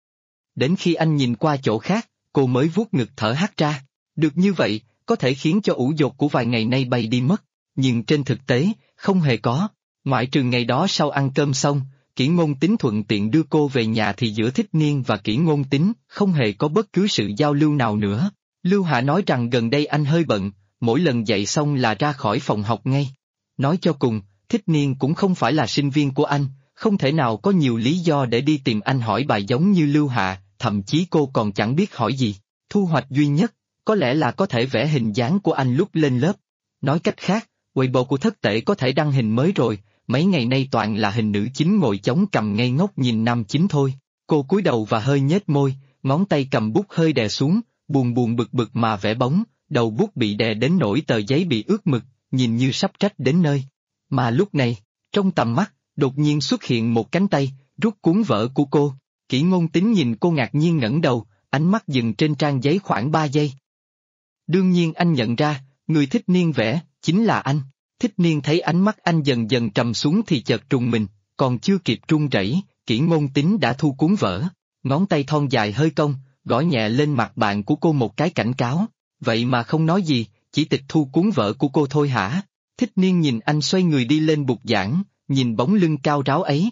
Đến khi anh nhìn qua chỗ khác, cô mới vuốt ngực thở hắt ra. Được như vậy, có thể khiến cho ủ dột của vài ngày nay bay đi mất. Nhưng trên thực tế, không hề có. Ngoại trừ ngày đó sau ăn cơm xong, Kỷ Ngôn Tính thuận tiện đưa cô về nhà thì giữa Thích Niên và Kỷ Ngôn Tính không hề có bất cứ sự giao lưu nào nữa. Lưu Hạ nói rằng gần đây anh hơi bận, mỗi lần dạy xong là ra khỏi phòng học ngay. Nói cho cùng, Thích Niên cũng không phải là sinh viên của anh, không thể nào có nhiều lý do để đi tìm anh hỏi bài giống như Lưu Hạ, thậm chí cô còn chẳng biết hỏi gì. Thu hoạch duy nhất, có lẽ là có thể vẽ hình dáng của anh lúc lên lớp. Nói cách khác, Weibo của Thất Tể có thể đăng hình mới rồi, mấy ngày nay toàn là hình nữ chính ngồi chống cằm ngây ngốc nhìn nam chính thôi. Cô cúi đầu và hơi nhếch môi, ngón tay cầm bút hơi đè xuống, buồn buồn bực bực mà vẽ bóng, đầu bút bị đè đến nỗi tờ giấy bị ướt mực, nhìn như sắp trách đến nơi. Mà lúc này, trong tầm mắt, đột nhiên xuất hiện một cánh tay, rút cuốn vở của cô. Kỷ Ngôn Tính nhìn cô ngạc nhiên ngẩng đầu, ánh mắt dừng trên trang giấy khoảng 3 giây. Đương nhiên anh nhận ra, người Thích Niên vẽ, chính là anh. Thích Niên thấy ánh mắt anh dần dần trầm xuống thì chợt trùng mình, còn chưa kịp run rẩy, Kỷ Ngôn Tính đã thu cuốn vở, ngón tay thon dài hơi cong, gõ nhẹ lên mặt bạn của cô một cái cảnh cáo, vậy mà không nói gì, chỉ tịch thu cuốn vở của cô thôi hả? Thích Niên nhìn anh xoay người đi lên bục giảng, nhìn bóng lưng cao ráo ấy.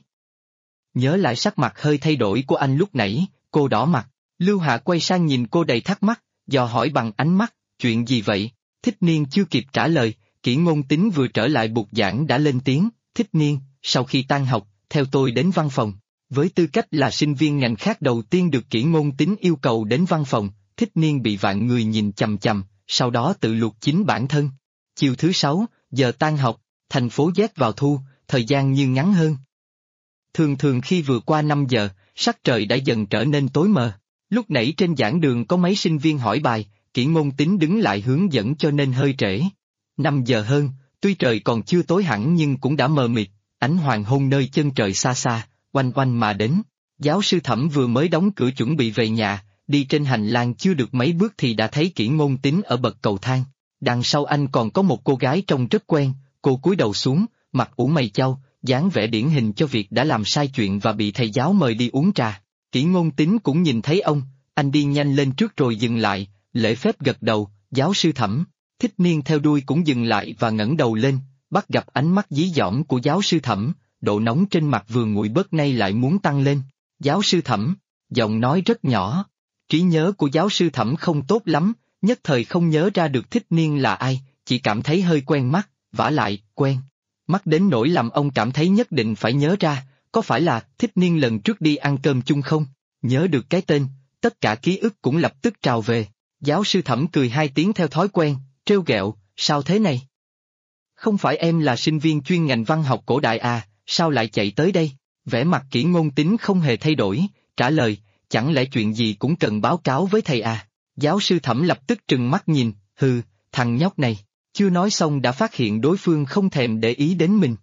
Nhớ lại sắc mặt hơi thay đổi của anh lúc nãy, cô đỏ mặt, Lưu Hạ quay sang nhìn cô đầy thắc mắc, dò hỏi bằng ánh mắt, chuyện gì vậy? Thích Niên chưa kịp trả lời, Kỷ Ngôn Tính vừa trở lại bục giảng đã lên tiếng, Thích Niên, sau khi tan học, theo tôi đến văn phòng. Với tư cách là sinh viên ngành khác đầu tiên được Kỷ Ngôn Tính yêu cầu đến văn phòng, Thích Niên bị vạn người nhìn chằm chằm, sau đó tự luộc chính bản thân. Chiều thứ 6, giờ tan học, thành phố rét vào thu, thời gian như ngắn hơn. Thường thường khi vừa qua 5 giờ, sắc trời đã dần trở nên tối mờ. Lúc nãy trên giảng đường có mấy sinh viên hỏi bài, Kỷ Ngôn Tính đứng lại hướng dẫn cho nên hơi trễ. 5 giờ hơn, tuy trời còn chưa tối hẳn nhưng cũng đã mờ mịt, ánh hoàng hôn nơi chân trời xa xa, oanh oanh mà đến. Giáo sư Thẩm vừa mới đóng cửa chuẩn bị về nhà, đi trên hành lang chưa được mấy bước thì đã thấy Kỷ Ngôn Tính ở bậc cầu thang. Đằng sau anh còn có một cô gái trông rất quen, cô cúi đầu xuống, mặt ủ mày chau, dáng vẻ điển hình cho việc đã làm sai chuyện và bị thầy giáo mời đi uống trà. Kỷ Ngôn Tính cũng nhìn thấy ông, anh đi nhanh lên trước rồi dừng lại, lễ phép gật đầu, giáo sư Thẩm. Thích Niên theo đuôi cũng dừng lại và ngẩng đầu lên, bắt gặp ánh mắt dí dỏm của giáo sư Thẩm, độ nóng trên mặt vừa nguội bớt nay lại muốn tăng lên. Giáo sư Thẩm, giọng nói rất nhỏ. Trí nhớ của giáo sư Thẩm không tốt lắm, nhất thời không nhớ ra được Thích Niên là ai, chỉ cảm thấy hơi quen mắt, vả lại, quen. Mắt đến nỗi làm ông cảm thấy nhất định phải nhớ ra, có phải là Thích Niên lần trước đi ăn cơm chung không? Nhớ được cái tên, tất cả ký ức cũng lập tức trào về. Giáo sư Thẩm cười 2 tiếng theo thói quen, trêu ghẹo, sao thế này? Không phải em là sinh viên chuyên ngành văn học cổ đại à, sao lại chạy tới đây? Vẻ mặt Kỷ Ngôn Tính không hề thay đổi, trả lời, chẳng lẽ chuyện gì cũng cần báo cáo với thầy à? Giáo sư Thẩm lập tức trừng mắt nhìn, hừ, thằng nhóc này, chưa nói xong đã phát hiện đối phương không thèm để ý đến mình.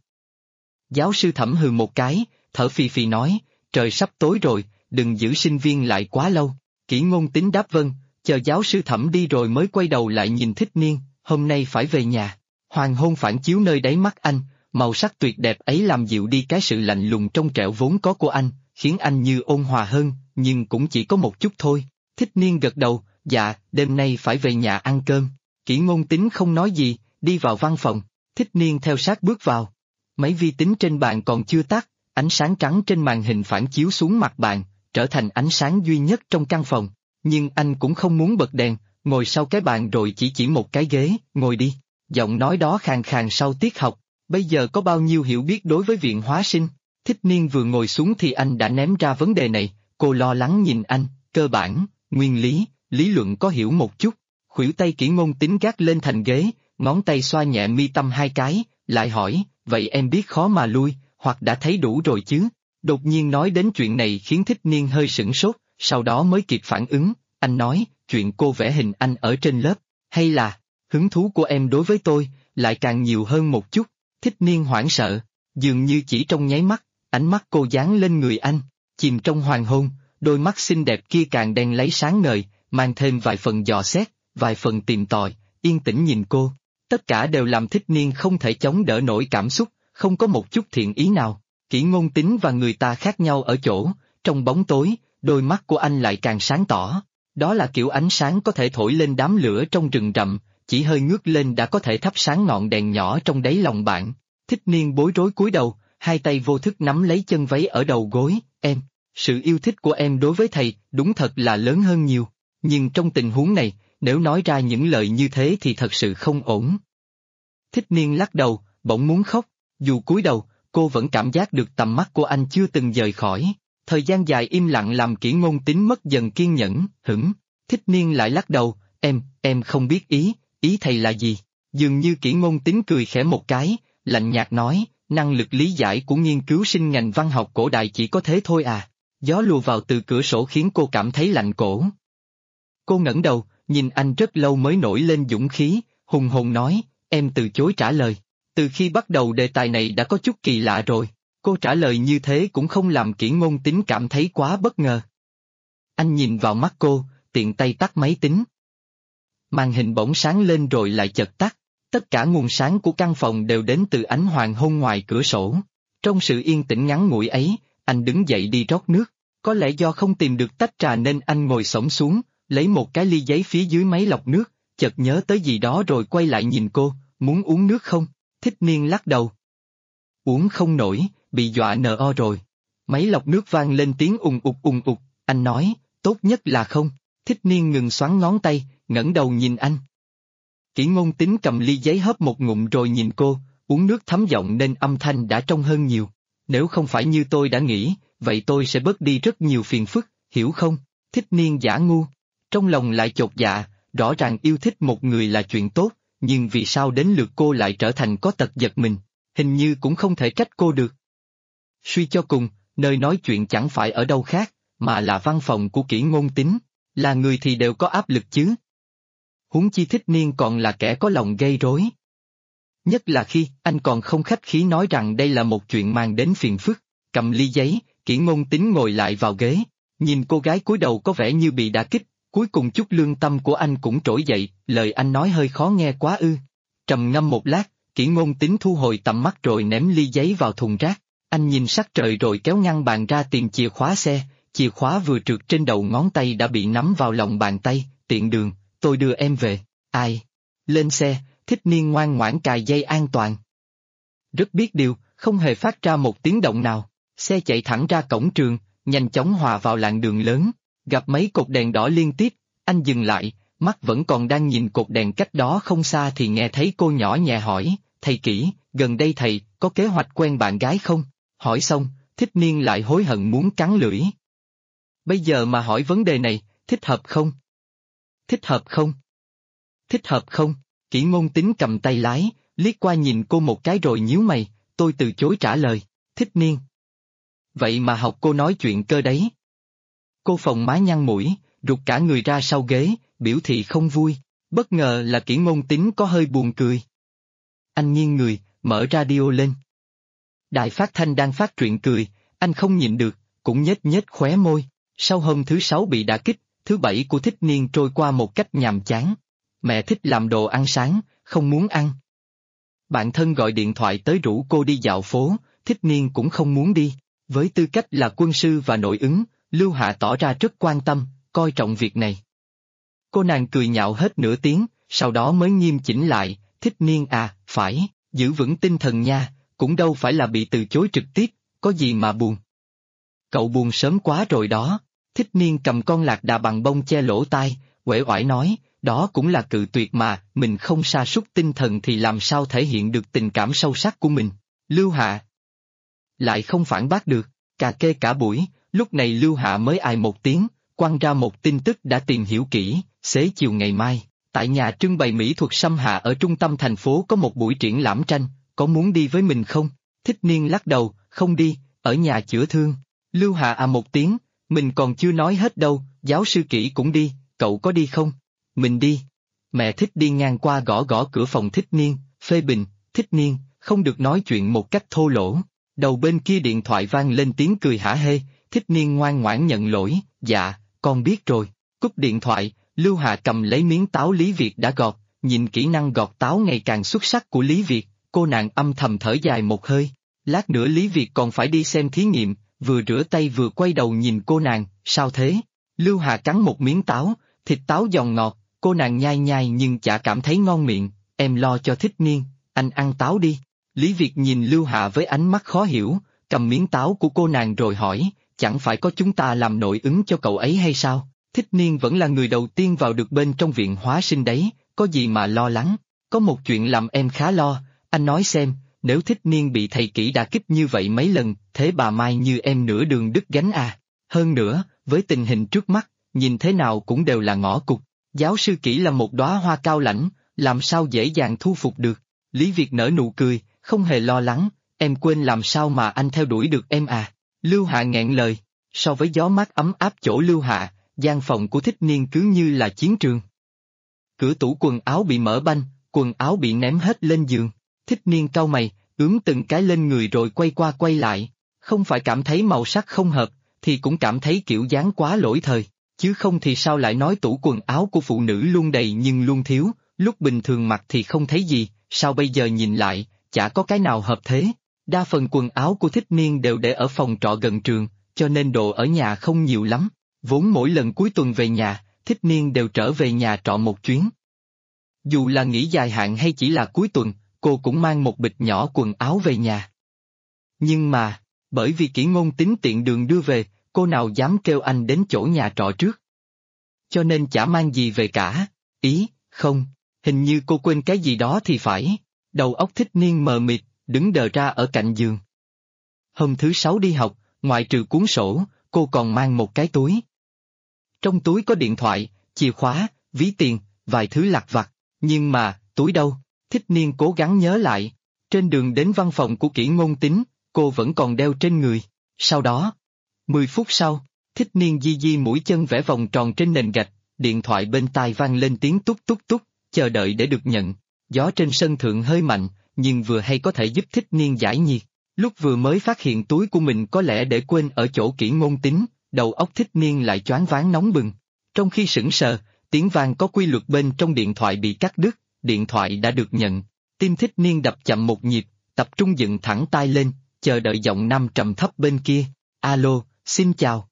Giáo sư Thẩm hừ một cái, thở phì phì nói, trời sắp tối rồi, đừng giữ sinh viên lại quá lâu. Kỷ Ngôn Tính đáp vâng, chờ giáo sư Thẩm đi rồi mới quay đầu lại nhìn Thích Niên, hôm nay phải về nhà. Hoàng hôn phản chiếu nơi đáy mắt anh, màu sắc tuyệt đẹp ấy làm dịu đi cái sự lạnh lùng trong trẻo vốn có của anh, khiến anh như ôn hòa hơn, nhưng cũng chỉ có một chút thôi. Thích Niên gật đầu, dạ, đêm nay phải về nhà ăn cơm. Kỷ Ngôn Tính không nói gì, đi vào văn phòng, Thích Niên theo sát bước vào. Máy vi tính trên bàn còn chưa tắt, ánh sáng trắng trên màn hình phản chiếu xuống mặt bàn, trở thành ánh sáng duy nhất trong căn phòng. Nhưng anh cũng không muốn bật đèn, ngồi sau cái bàn rồi chỉ một cái ghế, ngồi đi. Giọng nói đó khàn khàn sau tiết học, bây giờ có bao nhiêu hiểu biết đối với viện hóa sinh. Thích Niên vừa ngồi xuống thì anh đã ném ra vấn đề này, cô lo lắng nhìn anh, cơ bản, nguyên lý, lý luận có hiểu một chút. Khuỷu tay Kỷ Ngôn Tính gác lên thành ghế, ngón tay xoa nhẹ mi tâm 2 cái, lại hỏi, vậy em biết khó mà lui, hoặc đã thấy đủ rồi chứ? Đột nhiên nói đến chuyện này khiến Thích Niên hơi sửng sốt, sau đó mới kịp phản ứng, anh nói, chuyện cô vẽ hình anh ở trên lớp, hay là, hứng thú của em đối với tôi, lại càng nhiều hơn một chút. Thích Niên hoảng sợ, dường như chỉ trong nháy mắt, ánh mắt cô dán lên người anh, chìm trong hoàng hôn, đôi mắt xinh đẹp kia càng đen lấy sáng ngời, mang thêm vài phần dò xét, vài phần tìm tòi, yên tĩnh nhìn cô. Tất cả đều làm Thích Niên không thể chống đỡ nổi cảm xúc, không có một chút thiện ý nào. Kỷ Ngôn Tính và người ta khác nhau ở chỗ, trong bóng tối, đôi mắt của anh lại càng sáng tỏ. Đó là kiểu ánh sáng có thể thổi lên đám lửa trong rừng rậm, chỉ hơi ngước lên đã có thể thắp sáng ngọn đèn nhỏ trong đáy lòng bạn. Thích Niên bối rối cúi đầu, hai tay vô thức nắm lấy chân váy ở đầu gối, em, sự yêu thích của em đối với thầy đúng thật là lớn hơn nhiều, nhưng trong tình huống này, nếu nói ra những lời như thế thì thật sự không ổn. Thích Niên lắc đầu, bỗng muốn khóc, dù cúi đầu, cô vẫn cảm giác được tầm mắt của anh chưa từng rời khỏi. Thời gian dài im lặng làm Kỷ Ngôn Tín mất dần kiên nhẫn, Thích Niên lại lắc đầu, em không biết ý thầy là gì. Dường như Kỷ Ngôn Tín cười khẽ một cái, lạnh nhạt nói, năng lực lý giải của nghiên cứu sinh ngành văn học cổ đại chỉ có thế thôi à. Gió lùa vào từ cửa sổ khiến cô cảm thấy lạnh cổ. Cô ngẩng đầu, nhìn anh rất lâu mới nổi lên dũng khí, hùng hồn nói, em từ chối trả lời. Từ khi bắt đầu đề tài này đã có chút kỳ lạ rồi. Cô trả lời như thế cũng không làm Kỷ Ngôn Tín cảm thấy quá bất ngờ. Anh nhìn vào mắt cô, tiện tay tắt máy tính. Màn hình bỗng sáng lên rồi lại chợt tắt. Tất cả nguồn sáng của căn phòng đều đến từ ánh hoàng hôn ngoài cửa sổ. Trong sự yên tĩnh ngắn ngủi ấy, anh đứng dậy đi rót nước. Có lẽ do không tìm được tách trà nên anh ngồi xổm xuống, lấy một cái ly giấy phía dưới máy lọc nước, chợt nhớ tới gì đó rồi quay lại nhìn cô, muốn uống nước không? Thích Niên lắc đầu. Uống không nổi, bị dọa NO rồi. Máy lọc nước vang lên tiếng ùng ục, anh nói, tốt nhất là không. Thích Niên ngừng xoắn ngón tay, ngẩng đầu nhìn anh. Kỷ Ngôn Tín cầm ly giấy hớp một ngụm rồi nhìn cô, uống nước thấm giọng nên âm thanh đã trong hơn nhiều. Nếu không phải như tôi đã nghĩ, vậy tôi sẽ bớt đi rất nhiều phiền phức, hiểu không? Thích Niên giả ngu. Trong lòng lại chột dạ, rõ ràng yêu thích một người là chuyện tốt, nhưng vì sao đến lượt cô lại trở thành có tật giật mình, hình như cũng không thể trách cô được. Suy cho cùng, nơi nói chuyện chẳng phải ở đâu khác, mà là văn phòng của Kỷ Ngôn Tín, là người thì đều có áp lực chứ. Huống chi Thích Niên còn là kẻ có lòng gây rối. Nhất là khi anh còn không khách khí nói rằng đây là một chuyện mang đến phiền phức, cầm ly giấy, Kỷ Ngôn Tín ngồi lại vào ghế, nhìn cô gái cúi đầu có vẻ như bị đả kích, cuối cùng chút lương tâm của anh cũng trỗi dậy, lời anh nói hơi khó nghe quá ư. Trầm ngâm một lát, Kỷ Ngôn Tín thu hồi tầm mắt rồi ném ly giấy vào thùng rác, anh nhìn sắc trời rồi kéo ngăn bàn ra tìm chìa khóa xe, chìa khóa vừa trượt trên đầu ngón tay đã bị nắm vào lòng bàn tay, tiện đường, tôi đưa em về, ai? Lên xe, Thích Niên ngoan ngoãn cài dây an toàn. Rất biết điều, không hề phát ra một tiếng động nào, xe chạy thẳng ra cổng trường, nhanh chóng hòa vào làn đường lớn, gặp mấy cột đèn đỏ liên tiếp, anh dừng lại, mắt vẫn còn đang nhìn cột đèn cách đó không xa thì nghe thấy cô nhỏ nhẹ hỏi, thầy Kỷ, gần đây thầy có kế hoạch quen bạn gái không? Hỏi xong, Thích Niên lại hối hận muốn cắn lưỡi. Bây giờ mà hỏi vấn đề này, thích hợp không? Thích hợp không? Thích hợp không? Kỷ Ngôn Tín cầm tay lái, liếc qua nhìn cô một cái rồi nhíu mày, tôi từ chối trả lời, Thích Niên. Vậy mà học cô nói chuyện cơ đấy. Cô phồng má nhăn mũi, rụt cả người ra sau ghế, biểu thị không vui, bất ngờ là Kỷ Ngôn Tín có hơi buồn cười. Anh nghiêng người, mở radio lên. Đài phát thanh đang phát truyện cười, anh không nhịn được, cũng nhếch nhếch khóe môi, sau hôm thứ sáu bị đả kích, thứ bảy của Thích Niên trôi qua một cách nhàm chán. Mẹ thích làm đồ ăn sáng, không muốn ăn. Bạn thân gọi điện thoại tới rủ cô đi dạo phố, Thích Niên cũng không muốn đi. Với tư cách là quân sư và nội ứng, Lưu Hạ tỏ ra rất quan tâm, coi trọng việc này. Cô nàng cười nhạo hết nửa tiếng, sau đó mới nghiêm chỉnh lại, Thích Niên à, phải, giữ vững tinh thần nha, cũng đâu phải là bị từ chối trực tiếp, có gì mà buồn. Cậu buồn sớm quá rồi đó, Thích Niên cầm con lạc đà bằng bông che lỗ tai, uể oải nói, đó cũng là cự tuyệt mà, mình không sa sút tinh thần thì làm sao thể hiện được tình cảm sâu sắc của mình. Lưu Hạ lại không phản bác được, cà kê cả buổi, lúc này Lưu Hạ mới ai một tiếng, quăng ra một tin tức đã tìm hiểu kỹ, xế chiều ngày mai, tại nhà trưng bày mỹ thuật Sâm Hạ ở trung tâm thành phố có một buổi triển lãm tranh, có muốn đi với mình không? Thích Niên lắc đầu, không đi, ở nhà chữa thương. Lưu Hạ à một tiếng, mình còn chưa nói hết đâu, giáo sư Kỷ cũng đi, cậu có đi không? Mình đi. Mẹ Thích đi ngang qua gõ gõ cửa phòng Thích Niên, phê bình, Thích Niên, không được nói chuyện một cách thô lỗ. Đầu bên kia điện thoại vang lên tiếng cười hả hê, Thích Niên ngoan ngoãn nhận lỗi, dạ, con biết rồi. Cúp điện thoại, Lưu Hạ cầm lấy miếng táo Lý Việt đã gọt, nhìn kỹ năng gọt táo ngày càng xuất sắc của Lý Việt, cô nàng âm thầm thở dài một hơi. Lát nữa Lý Việt còn phải đi xem thí nghiệm, vừa rửa tay vừa quay đầu nhìn cô nàng, sao thế? Lưu Hà cắn một miếng táo, thịt táo giòn ngọt, cô nàng nhai nhai nhưng chả cảm thấy ngon miệng, em lo cho Thích Niên, anh ăn táo đi. Lý Việt nhìn Lưu Hà với ánh mắt khó hiểu, cầm miếng táo của cô nàng rồi hỏi, chẳng phải có chúng ta làm nội ứng cho cậu ấy hay sao? Thích Niên vẫn là người đầu tiên vào được bên trong viện hóa sinh đấy, có gì mà lo lắng? Có một chuyện làm em khá lo, anh nói xem, nếu Thích Niên bị thầy Kỷ đả kích như vậy mấy lần, thế bà Mai như em nửa đường đứt gánh à? Hơn nữa, với tình hình trước mắt, nhìn thế nào cũng đều là ngõ cụt. Giáo sư Kỷ là một đóa hoa cao lãnh, làm sao dễ dàng thu phục được? Lý Việt nở nụ cười, không hề lo lắng, em quên làm sao mà anh theo đuổi được em à? Lưu Hạ nghẹn lời, so với gió mát ấm áp chỗ Lưu Hạ, gian phòng của Thích Niên cứ như là chiến trường. Cửa tủ quần áo bị mở banh, quần áo bị ném hết lên giường. Thích Niên cau mày, ướm từng cái lên người rồi quay qua quay lại. Không phải cảm thấy màu sắc không hợp, thì cũng cảm thấy kiểu dáng quá lỗi thời. Chứ không thì sao lại nói tủ quần áo của phụ nữ luôn đầy nhưng luôn thiếu, lúc bình thường mặc thì không thấy gì, sao bây giờ nhìn lại, chả có cái nào hợp thế. Đa phần quần áo của Thích Niên đều để ở phòng trọ gần trường, cho nên đồ ở nhà không nhiều lắm. Vốn mỗi lần cuối tuần về nhà, Thích Niên đều trở về nhà trọ một chuyến. Dù là nghỉ dài hạn hay chỉ là cuối tuần, cô cũng mang một bịch nhỏ quần áo về nhà. Nhưng mà, bởi vì Kỷ Ngôn Tính tiện đường đưa về, cô nào dám kêu anh đến chỗ nhà trọ trước. Cho nên chả mang gì về cả. Không, hình như cô quên cái gì đó thì phải. Đầu óc Thích Niên mờ mịt, đứng đờ ra ở cạnh giường. Hôm thứ Sáu đi học, ngoại trừ cuốn sổ, cô còn mang một cái túi. Trong túi có điện thoại, chìa khóa, ví tiền, vài thứ lặt vặt. Nhưng mà, túi đâu? Thích Niên cố gắng nhớ lại. Trên đường đến văn phòng của Kỷ Ngôn Tính, cô vẫn còn đeo trên người. Sau đó, 10 phút sau, Thích Niên di di mũi chân vẽ vòng tròn trên nền gạch, điện thoại bên tai vang lên tiếng tút tút tút, chờ đợi để được nhận. Gió trên sân thượng hơi mạnh, nhưng vừa hay có thể giúp Thích Niên giải nhiệt. Lúc vừa mới phát hiện túi của mình có lẽ để quên ở chỗ Kỷ Ngôn Tính, đầu óc Thích Niên lại choáng váng nóng bừng. Trong khi sững sờ, tiếng vang có quy luật bên trong điện thoại bị cắt đứt, điện thoại đã được nhận. Tim Thích Niên đập chậm một nhịp, tập trung dựng thẳng tai lên, chờ đợi giọng nam trầm thấp bên kia. Alo, xin chào.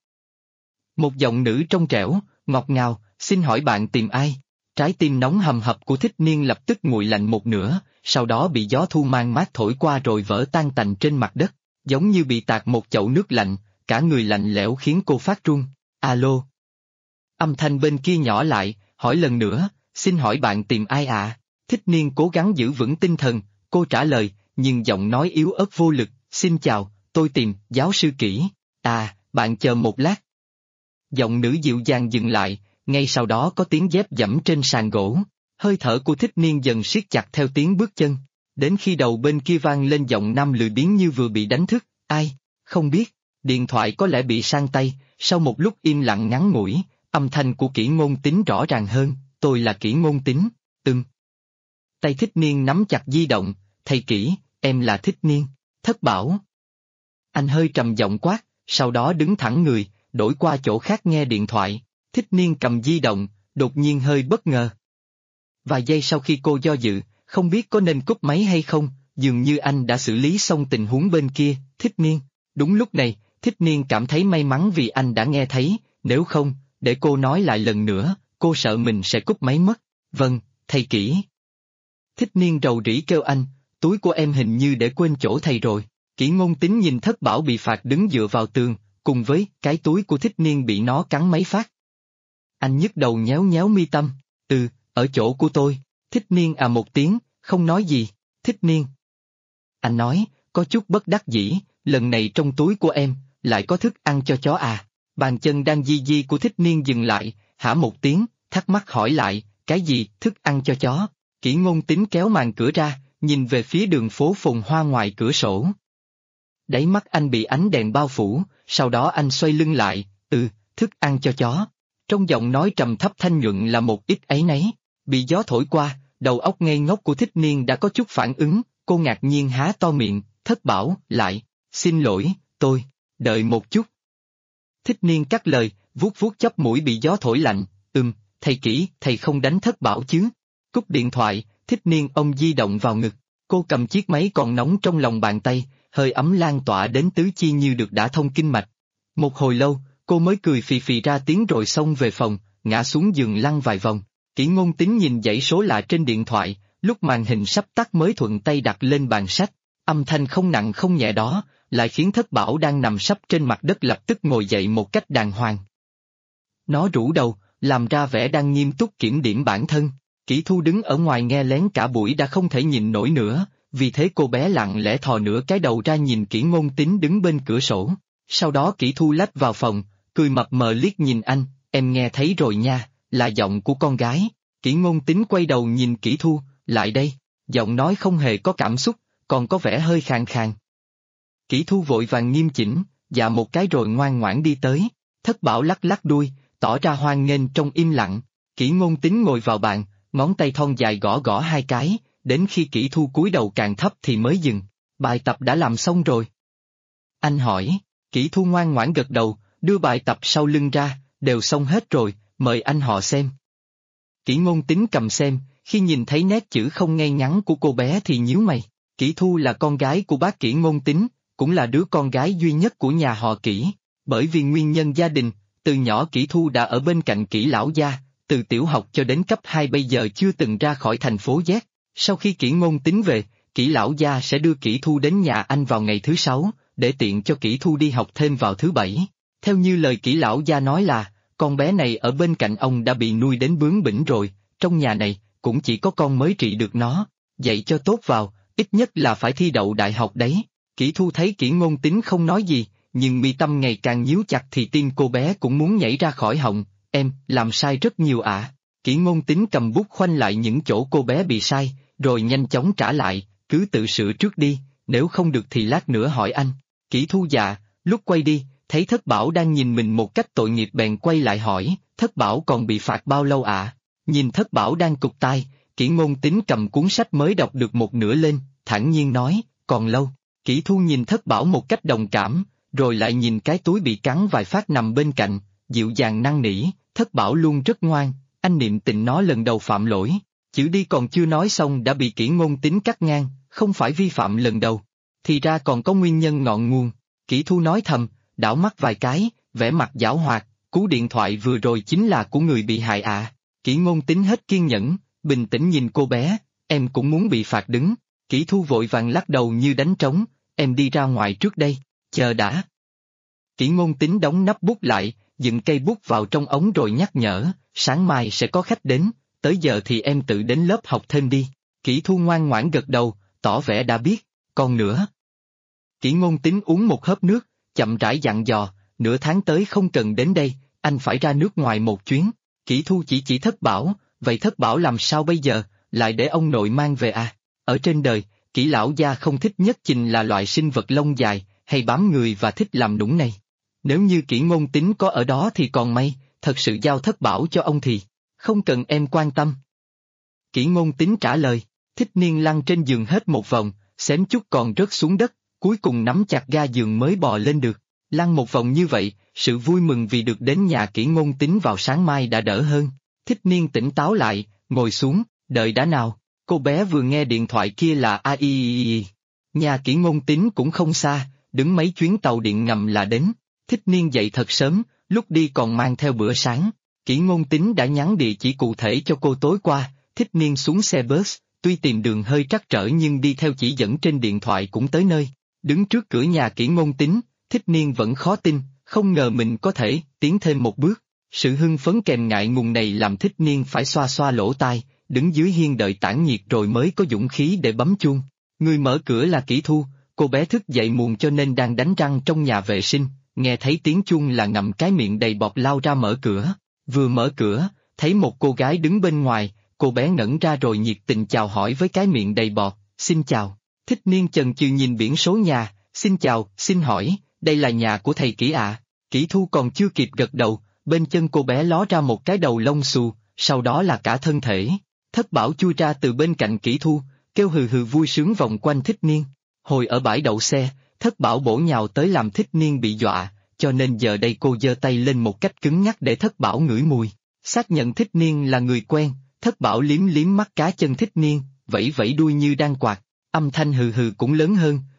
Một giọng nữ trong trẻo, ngọt ngào, xin hỏi bạn tìm ai? Trái tim nóng hầm hập của Thích Niên lập tức nguội lạnh một nửa, sau đó bị gió thu mang mát thổi qua rồi vỡ tan tành trên mặt đất, giống như bị tạt một chậu nước lạnh, cả người lạnh lẽo khiến cô phát run. Alo. Âm thanh bên kia nhỏ lại, hỏi lần nữa, xin hỏi bạn tìm ai ạ? Thích Niên cố gắng giữ vững tinh thần, cô trả lời, nhưng giọng nói yếu ớt vô lực, xin chào, tôi tìm giáo sư Kỷ. À, bạn chờ một lát. Giọng nữ dịu dàng dừng lại, ngay sau đó có tiếng dép dẫm trên sàn gỗ, hơi thở của Thích Niên dần siết chặt theo tiếng bước chân, đến khi đầu bên kia vang lên giọng nam lười biếng như vừa bị đánh thức, ai, không biết, điện thoại có lẽ bị sang tay, sau một lúc im lặng ngắn ngủi, âm thanh của Kỷ Ngôn Tính rõ ràng hơn, tôi là Kỷ Ngôn Tính, Tay Thích Niên nắm chặt di động, thầy Kỷ, em là Thích Niên, Thất Bảo. Anh hơi trầm giọng quát, sau đó đứng thẳng người, đổi qua chỗ khác nghe điện thoại. Thích Niên cầm di động, đột nhiên hơi bất ngờ. Vài giây sau khi cô do dự, không biết có nên cúp máy hay không, dường như anh đã xử lý xong tình huống bên kia. Thích Niên. Đúng lúc này, Thích Niên cảm thấy may mắn vì anh đã nghe thấy, nếu không, để cô nói lại lần nữa, cô sợ mình sẽ cúp máy mất. Vâng, thầy Kỷ. Thích Niên rầu rĩ kêu anh, túi của em hình như để quên chỗ thầy rồi. Kỷ Ngôn Tính nhìn Thất Bảo bị phạt đứng dựa vào tường, cùng với cái túi của Thích Niên bị nó cắn mấy phát. Anh nhức đầu nhéo nhéo mi tâm, ở chỗ của tôi. Thích Niên à một tiếng, không nói gì. Thích Niên. Anh nói, có chút bất đắc dĩ, lần này trong túi của em, lại có thức ăn cho chó à. Bàn chân đang di di của Thích Niên dừng lại, hả một tiếng, thắc mắc hỏi lại, cái gì, thức ăn cho chó? Kỷ Ngôn Tính kéo màn cửa ra, nhìn về phía đường phố phồn hoa ngoài cửa sổ. Đáy mắt anh bị ánh đèn bao phủ, sau đó anh xoay lưng lại, thức ăn cho chó. Trong giọng nói trầm thấp thanh nhuận là một ít áy náy. Bị gió thổi qua, đầu óc ngây ngốc của Thích Niên đã có chút phản ứng, cô ngạc nhiên há to miệng, Thất Bảo, lại, xin lỗi, tôi, đợi một chút. Thích Niên cắt lời, vuốt vuốt chóp mũi bị gió thổi lạnh, thầy Kỷ, thầy không đánh Thất Bảo chứ? Cúp điện thoại, Thích Niên ôm di động vào ngực, cô cầm chiếc máy còn nóng trong lòng bàn tay, hơi ấm lan tỏa đến tứ chi như được đã thông kinh mạch. Một hồi lâu, cô mới cười phì phì ra tiếng rồi xông về phòng, ngã xuống giường lăn vài vòng. Kỷ Ngôn Tín nhìn dãy số lạ trên điện thoại, lúc màn hình sắp tắt mới thuận tay đặt lên bàn sách. Âm thanh không nặng không nhẹ đó, lại khiến Thất Bảo đang nằm sấp trên mặt đất lập tức ngồi dậy một cách đàng hoàng. Nó rũ đầu, làm ra vẻ đang nghiêm túc kiểm điểm bản thân. Kỷ Thu đứng ở ngoài nghe lén cả buổi đã không thể nhìn nổi nữa, vì thế cô bé lặng lẽ thò nửa cái đầu ra nhìn Kỷ Ngôn Tín đứng bên cửa sổ. Sau đó Kỷ Thu lách vào phòng, cười mập mờ liếc nhìn anh, em nghe thấy rồi nha, là giọng của con gái. Kỷ Ngôn Tín quay đầu nhìn Kỷ Thu, lại đây, giọng nói không hề có cảm xúc, còn có vẻ hơi khàn khàn. Kỷ Thu vội vàng nghiêm chỉnh, dạ một cái rồi ngoan ngoãn đi tới. Thất Bảo lắc lắc đuôi, tỏ ra hoan nghênh trong im lặng. Kỷ Ngôn Tín ngồi vào bàn, ngón tay thon dài gõ gõ hai cái, đến khi Kỷ Thu cúi đầu càng thấp thì mới dừng. Bài tập đã làm xong rồi. Anh hỏi. Kỷ Thu ngoan ngoãn gật đầu, đưa bài tập sau lưng ra, đều xong hết rồi, mời anh họ xem. Kỷ Ngôn Tín cầm xem, khi nhìn thấy nét chữ không ngay ngắn của cô bé thì nhíu mày. Kỷ Thu là con gái của bác Kỷ Ngôn Tín, cũng là đứa con gái duy nhất của nhà họ Kỷ. Bởi vì nguyên nhân gia đình, từ nhỏ Kỷ Thu đã ở bên cạnh Kỷ lão gia, từ tiểu học cho đến cấp 2 bây giờ chưa từng ra khỏi thành phố Z. Sau khi Kỷ Ngôn Tín về, Kỷ lão gia sẽ đưa Kỷ Thu đến nhà anh vào ngày thứ 6, để tiện cho Kỷ Thu đi học thêm vào thứ 7. Theo như lời Kỷ lão gia nói là, con bé này ở bên cạnh ông đã bị nuôi đến bướng bỉnh rồi, trong nhà này, cũng chỉ có con mới trị được nó, dạy cho tốt vào, ít nhất là phải thi đậu đại học đấy. Kỷ Thu thấy Kỷ Ngôn Tín không nói gì, nhưng mi tâm ngày càng nhíu chặt thì tim cô bé cũng muốn nhảy ra khỏi họng, em, làm sai rất nhiều ạ. Kỷ Ngôn Tín cầm bút khoanh lại những chỗ cô bé bị sai, rồi nhanh chóng trả lại, cứ tự sửa trước đi, nếu không được thì lát nữa hỏi anh. Kỷ Thu dạ, lúc quay đi, thấy Thất Bảo đang nhìn mình một cách tội nghiệp bèn quay lại hỏi, Thất Bảo còn bị phạt bao lâu ạ? Nhìn Thất Bảo đang cụp tai, Kỷ Ngôn Tín cầm cuốn sách mới đọc được một nửa lên, thản nhiên nói, còn lâu. Kỷ Thu nhìn Thất Bảo một cách đồng cảm, rồi lại nhìn cái túi bị cắn vài phát nằm bên cạnh, dịu dàng năn nỉ, Thất Bảo luôn rất ngoan, anh niệm tình nó lần đầu phạm lỗi, chữ đi còn chưa nói xong đã bị Kỷ Ngôn Tín cắt ngang, không phải vi phạm lần đầu, thì ra còn có nguyên nhân ngọn nguồn. Kỷ Thu nói thầm, đảo mắt vài cái, vẻ mặt giảo hoạt, cú điện thoại vừa rồi chính là của người bị hại à. Kỷ Ngôn Tín hết kiên nhẫn, bình tĩnh nhìn cô bé, em cũng muốn bị phạt đứng. Kỷ Thu vội vàng lắc đầu như đánh trống, em đi ra ngoài trước đây, chờ đã. Kỷ Ngôn Tín đóng nắp bút lại, dựng cây bút vào trong ống rồi nhắc nhở, sáng mai sẽ có khách đến, tới giờ thì em tự đến lớp học thêm đi. Kỷ Thu ngoan ngoãn gật đầu, tỏ vẻ đã biết, còn nữa. Kỷ Ngôn Tín uống một hớp nước, chậm rãi dặn dò, nửa tháng tới không cần đến đây, anh phải ra nước ngoài một chuyến. Kỷ Thu chỉ Thất Bảo, vậy Thất Bảo làm sao bây giờ, lại để ông nội mang về à? Ở trên đời, Kỷ lão gia không thích nhất chính là loại sinh vật lông dài, hay bám người và thích làm nũng này. Nếu như Kỷ Ngôn Tín có ở đó thì còn may, thật sự giao Thất Bảo cho ông thì, không cần em quan tâm. Kỷ Ngôn Tín trả lời, Thích Niên lăn trên giường hết một vòng, xém chút còn rớt xuống đất, cuối cùng nắm chặt ga giường mới bò lên được. Lăn một vòng như vậy, sự vui mừng vì được đến nhà Kỷ Ngôn Tín vào sáng mai đã đỡ hơn. Thích Niên tỉnh táo lại, ngồi xuống, đợi đã nào. Cô bé vừa nghe điện thoại kia là ai. Nhà Kỷ Ngôn Tín cũng không xa, đứng mấy chuyến tàu điện ngầm là đến. Thích Niên dậy thật sớm, lúc đi còn mang theo bữa sáng. Kỷ Ngôn Tín đã nhắn địa chỉ cụ thể cho cô tối qua. Thích Niên xuống xe bus, tuy tìm đường hơi trắc trở nhưng đi theo chỉ dẫn trên điện thoại cũng tới nơi. Đứng trước cửa nhà Kỷ Ngôn Tín, Thích Niên vẫn khó tin, không ngờ mình có thể tiến thêm một bước. Sự hưng phấn kèm ngại ngùng này làm Thích Niên phải xoa xoa lỗ tai, đứng dưới hiên đợi tản nhiệt rồi mới có dũng khí để bấm chuông. Người mở cửa là Kỷ Thu, cô bé thức dậy muộn cho nên đang đánh răng trong nhà vệ sinh, nghe thấy tiếng chuông là ngậm cái miệng đầy bọt lao ra mở cửa. Vừa mở cửa, thấy một cô gái đứng bên ngoài, cô bé ngẩn ra rồi nhiệt tình chào hỏi với cái miệng đầy bọt, xin chào. Thích Niên chần chừ nhìn biển số nhà, xin chào, xin hỏi, đây là nhà của thầy Kỷ ạ? Kỷ Thu còn chưa kịp gật đầu, bên chân cô bé ló ra một cái đầu lông xù, sau đó là cả thân thể. Thất Bảo chui ra từ bên cạnh Kỷ Thu, kêu hừ hừ vui sướng vòng quanh Thích Niên. Hồi ở bãi đậu xe, Thất Bảo bổ nhào tới làm Thích Niên bị dọa, cho nên giờ đây cô giơ tay lên một cách cứng nhắc để Thất Bảo ngửi mùi. Xác nhận Thích Niên là người quen, Thất Bảo liếm liếm mắt cá chân Thích Niên, vẫy vẫy đuôi như đang quạt, âm thanh hừ hừ cũng lớn hơn,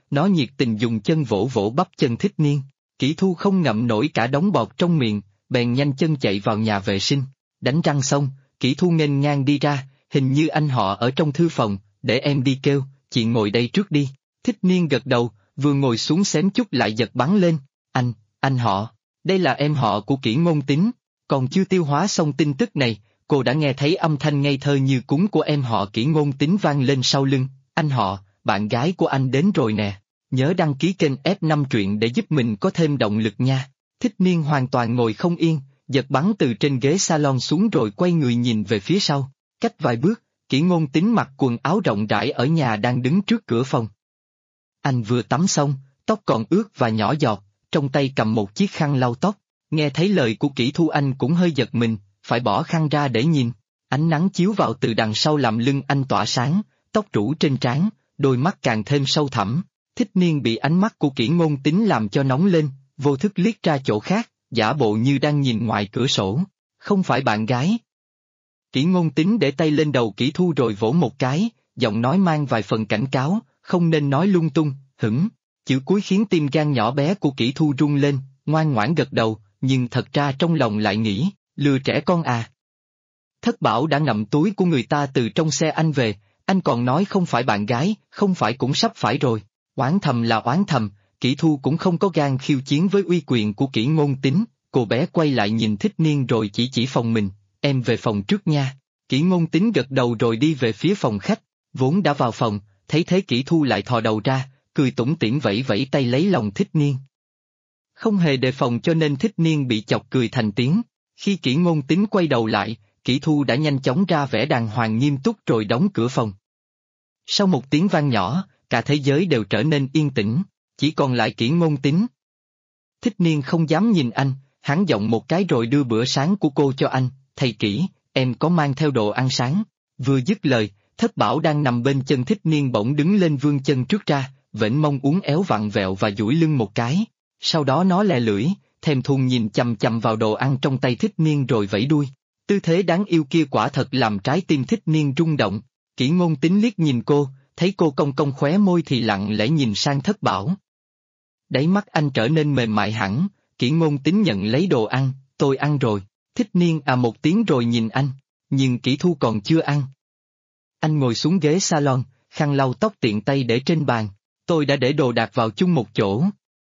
nó nhiệt tình dùng chân vỗ vỗ bắp chân Thích Niên. Kỷ Thu không ngậm nổi cả đống bọt trong miệng, bèn nhanh chân chạy vào nhà vệ sinh. Đánh răng xong, Kỷ Thu nghênh ngang đi ra, hình như anh họ ở trong thư phòng, để em đi kêu, chị ngồi đây trước đi. Thích Niên gật đầu, vừa ngồi xuống xém chút lại giật bắn lên. Anh họ, đây là em họ của Kỷ Ngôn Tính. Còn chưa tiêu hóa xong tin tức này, cô đã nghe thấy âm thanh ngây thơ như cúng của em họ Kỷ Ngôn Tính vang lên sau lưng. Anh họ, bạn gái của anh đến rồi nè. Nhớ đăng ký kênh F5 truyện để giúp mình có thêm động lực nha. Thích Niên hoàn toàn ngồi không yên, giật bắn từ trên ghế salon xuống rồi quay người nhìn về phía sau. Cách vài bước, Kỷ Ngôn Tính mặc quần áo rộng rãi ở nhà đang đứng trước cửa phòng. Anh vừa tắm xong, tóc còn ướt và nhỏ giọt, trong tay cầm một chiếc khăn lau tóc. Nghe thấy lời của Kỷ Thu anh cũng hơi giật mình, phải bỏ khăn ra để nhìn. Ánh nắng chiếu vào từ đằng sau làm lưng anh tỏa sáng, tóc rủ trên trán, đôi mắt càng thêm sâu thẳm. Thích Niên bị ánh mắt của Kỷ Ngôn Tính làm cho nóng lên, vô thức liếc ra chỗ khác, giả bộ như đang nhìn ngoài cửa sổ. Không phải bạn gái. Kỷ Ngôn Tính để tay lên đầu Kỷ Thu rồi vỗ một cái, giọng nói mang vài phần cảnh cáo, không nên nói lung tung, hửng. Chữ cuối khiến tim gan nhỏ bé của Kỷ Thu rung lên, ngoan ngoãn gật đầu, nhưng thật ra trong lòng lại nghĩ, lừa trẻ con à. Thất Bảo đã ngậm túi của người ta từ trong xe anh về, anh còn nói không phải bạn gái, không phải cũng sắp phải rồi. Oán thầm là oán thầm, Kỷ Thu cũng không có gan khiêu chiến với uy quyền của Kỷ Ngôn Tính. Cô bé quay lại nhìn Thích Niên rồi chỉ phòng mình, em về phòng trước nha. Kỷ Ngôn Tính gật đầu rồi đi về phía phòng khách, vốn đã vào phòng, thấy thế Kỷ Thu lại thò đầu ra, cười tủm tỉm vẫy vẫy tay lấy lòng Thích Niên. Không hề đề phòng cho nên Thích Niên bị chọc cười thành tiếng. Khi Kỷ Ngôn Tính quay đầu lại, Kỷ Thu đã nhanh chóng ra vẻ đàng hoàng nghiêm túc rồi đóng cửa phòng. Sau một tiếng vang nhỏ, cả thế giới đều trở nên yên tĩnh, chỉ còn lại Kỷ Ngôn Tính. Thích Niên không dám nhìn anh, hắn giọng một cái rồi đưa bữa sáng của cô cho anh, thầy Kỷ, em có mang theo đồ ăn sáng. Vừa dứt lời, Thất Bảo đang nằm bên chân Thích Niên bỗng đứng lên vươn chân trước ra, vểnh mông uốn éo vặn vẹo và duỗi lưng một cái. Sau đó nó lè lưỡi, thèm thuồng nhìn chằm chằm vào đồ ăn trong tay Thích Niên rồi vẫy đuôi. Tư thế đáng yêu kia quả thật làm trái tim Thích Niên rung động. Kỷ Ngôn Tính liếc nhìn cô, thấy cô cong cong khóe môi thì lặng lẽ nhìn sang Thất Bảo. Đáy mắt anh trở nên mềm mại hẳn, Kỷ Ngôn Tính nhận lấy đồ ăn, tôi ăn rồi. Thích Niên à một tiếng rồi nhìn anh, nhưng Kỷ Thu còn chưa ăn. Anh ngồi xuống ghế salon, khăn lau tóc tiện tay để trên bàn, tôi đã để đồ đạc vào chung một chỗ.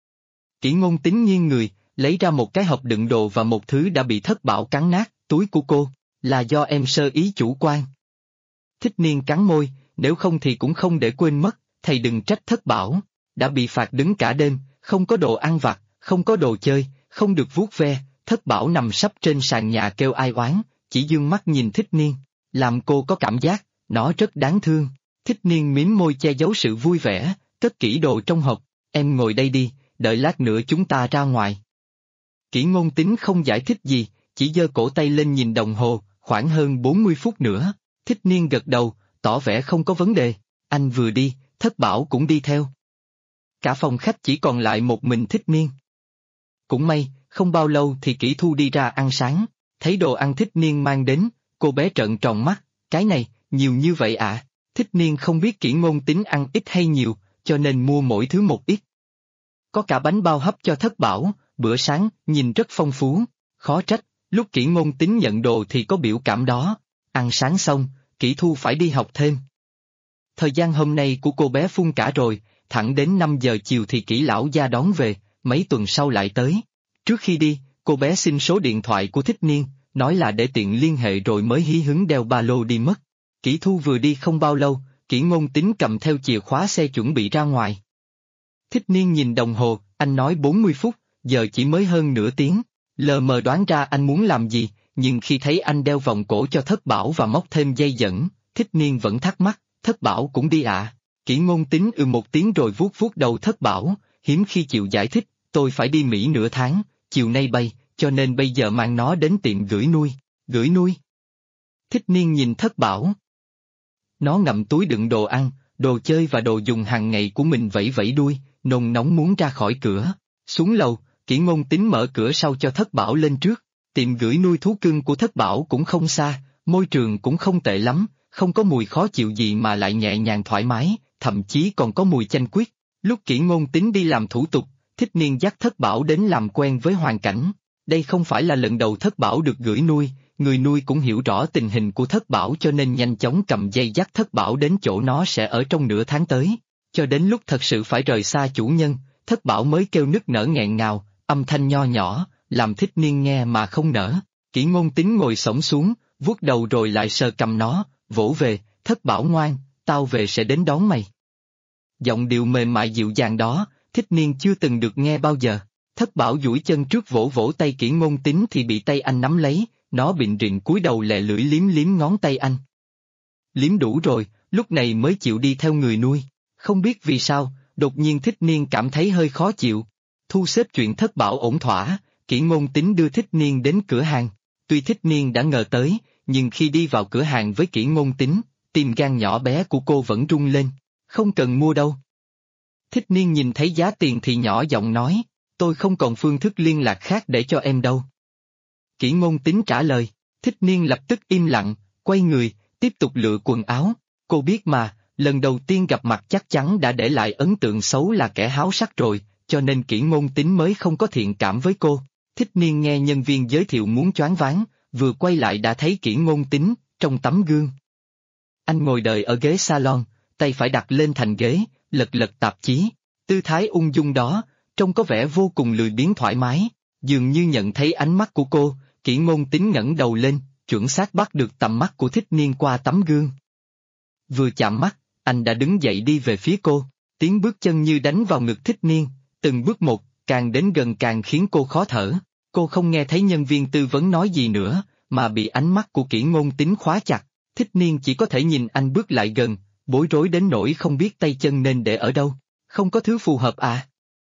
Kỷ Ngôn Tính nghiêng người, lấy ra một cái hộp đựng đồ và một thứ đã bị Thất Bảo cắn nát, túi của cô, là do em sơ ý chủ quan. Thích Niên cắn môi, nếu không thì cũng không để quên mất, thầy đừng trách Thất Bảo, đã bị phạt đứng cả đêm, không có đồ ăn vặt, không có đồ chơi, không được vuốt ve. Thất Bảo nằm sấp trên sàn nhà kêu ai oán, chỉ dương mắt nhìn Thích Niên, làm cô có cảm giác, nó rất đáng thương. Thích Niên mím môi che giấu sự vui vẻ, cất kỹ đồ trong hộp, em ngồi đây đi, đợi lát nữa chúng ta ra ngoài. Kỷ Ngôn Tính không giải thích gì, chỉ giơ cổ tay lên nhìn đồng hồ, khoảng hơn 40 phút nữa. Thích Niên gật đầu, tỏ vẻ không có vấn đề, anh vừa đi, Thất Bảo cũng đi theo. Cả phòng khách chỉ còn lại một mình Thích Niên. Cũng may, không bao lâu thì Kỷ Thu đi ra ăn sáng, thấy đồ ăn Thích Niên mang đến, cô bé trợn tròn mắt, cái này, nhiều như vậy à? Thích Niên không biết Kỷ Ngôn Tính ăn ít hay nhiều, cho nên mua mỗi thứ một ít. Có cả bánh bao hấp cho Thất Bảo, bữa sáng, nhìn rất phong phú, khó trách, lúc Kỷ Ngôn Tính nhận đồ thì có biểu cảm đó. Ăn sáng xong, Kỷ Thu phải đi học thêm. Thời gian hôm nay của cô bé phun cả rồi, thẳng đến 5 giờ chiều thì Kỷ lão gia đón về, mấy tuần sau lại tới. Trước khi đi, cô bé xin số điện thoại của Thích Niên, nói là để tiện liên hệ rồi mới hí hứng đeo ba lô đi mất. Kỷ Thu vừa đi không bao lâu, Kỷ Ngôn Tính cầm theo chìa khóa xe chuẩn bị ra ngoài. Thích Niên nhìn đồng hồ, anh nói 40 phút, giờ chỉ mới hơn nửa tiếng. Lờ mờ đoán ra anh muốn làm gì, nhưng khi thấy anh đeo vòng cổ cho Thất Bảo và móc thêm dây dẫn, Thích Niên vẫn thắc mắc, Thất Bảo cũng đi à? Kỷ Ngôn Tính một tiếng rồi vuốt vuốt đầu Thất Bảo, hiếm khi chịu giải thích, tôi phải đi Mỹ nửa tháng, chiều nay bay, cho nên bây giờ mang nó đến tiệm gửi nuôi. Gửi nuôi? Thích Niên nhìn Thất Bảo. Nó ngậm túi đựng đồ ăn, đồ chơi và đồ dùng hàng ngày của mình vẫy vẫy đuôi, nôn nóng muốn ra khỏi cửa. Xuống lầu, Kỷ Ngôn Tính mở cửa sau cho Thất Bảo lên trước. Tiệm gửi nuôi thú cưng của Thất Bảo cũng không xa, môi trường cũng không tệ lắm, không có mùi khó chịu gì mà lại nhẹ nhàng thoải mái, thậm chí còn có mùi chanh quýt. Lúc Kỷ Ngôn Tín đi làm thủ tục, Thích Niên dắt Thất Bảo đến làm quen với hoàn cảnh. Đây không phải là lần đầu Thất Bảo được gửi nuôi, người nuôi cũng hiểu rõ tình hình của Thất Bảo cho nên nhanh chóng cầm dây dắt Thất Bảo đến chỗ nó sẽ ở trong nửa tháng tới. Cho đến lúc thật sự phải rời xa chủ nhân, Thất Bảo mới kêu nức nở nghẹn ngào, âm thanh nho nhỏ, làm Thích Niên nghe mà không nở. Kỷ Ngôn Tín ngồi xổm xuống, vuốt đầu rồi lại sờ cầm nó, vỗ về, Thất Bảo ngoan, tao về sẽ đến đón mày. Giọng điệu mềm mại dịu dàng đó, Thích Niên chưa từng được nghe bao giờ. Thất Bảo duỗi chân trước vỗ vỗ tay Kỷ Ngôn Tín thì bị tay anh nắm lấy, nó bịn rịn cúi đầu lẹ lưỡi liếm liếm ngón tay anh. Liếm đủ rồi, lúc này mới chịu đi theo người nuôi. Không biết vì sao, đột nhiên Thích Niên cảm thấy hơi khó chịu. Thu xếp chuyện Thất Bảo ổn thỏa, Kỷ Ngôn Tín đưa Thích Niên đến cửa hàng. Tuy Thích Niên đã ngờ tới, nhưng khi đi vào cửa hàng với Kỷ Ngôn Tín, tim gan nhỏ bé của cô vẫn rung lên. Không cần mua đâu. Thích Niên nhìn thấy giá tiền thì nhỏ giọng nói, tôi không còn phương thức liên lạc khác để cho em đâu. Kỷ Ngôn Tín trả lời, Thích Niên lập tức im lặng, quay người, tiếp tục lựa quần áo. Cô biết mà, lần đầu tiên gặp mặt chắc chắn đã để lại ấn tượng xấu là kẻ háo sắc rồi, cho nên Kỷ Ngôn Tín mới không có thiện cảm với cô. Thích Niên nghe nhân viên giới thiệu muốn choáng váng, vừa quay lại đã thấy Kỷ Ngôn Tín, trong tấm gương. Anh ngồi đợi ở ghế salon, tay phải đặt lên thành ghế, lật lật tạp chí. Tư thái ung dung đó, trông có vẻ vô cùng lười biếng thoải mái, dường như nhận thấy ánh mắt của cô, Kỷ Ngôn Tín ngẩng đầu lên, chuẩn xác bắt được tầm mắt của Thích Niên qua tấm gương. Vừa chạm mắt, anh đã đứng dậy đi về phía cô, tiếng bước chân như đánh vào ngực Thích Niên, từng bước một, càng đến gần càng khiến cô khó thở. Cô không nghe thấy nhân viên tư vấn nói gì nữa, mà bị ánh mắt của Kỷ Ngôn Tín khóa chặt. Thích Niên chỉ có thể nhìn anh bước lại gần, bối rối đến nỗi không biết tay chân nên để ở đâu. Không có thứ phù hợp à?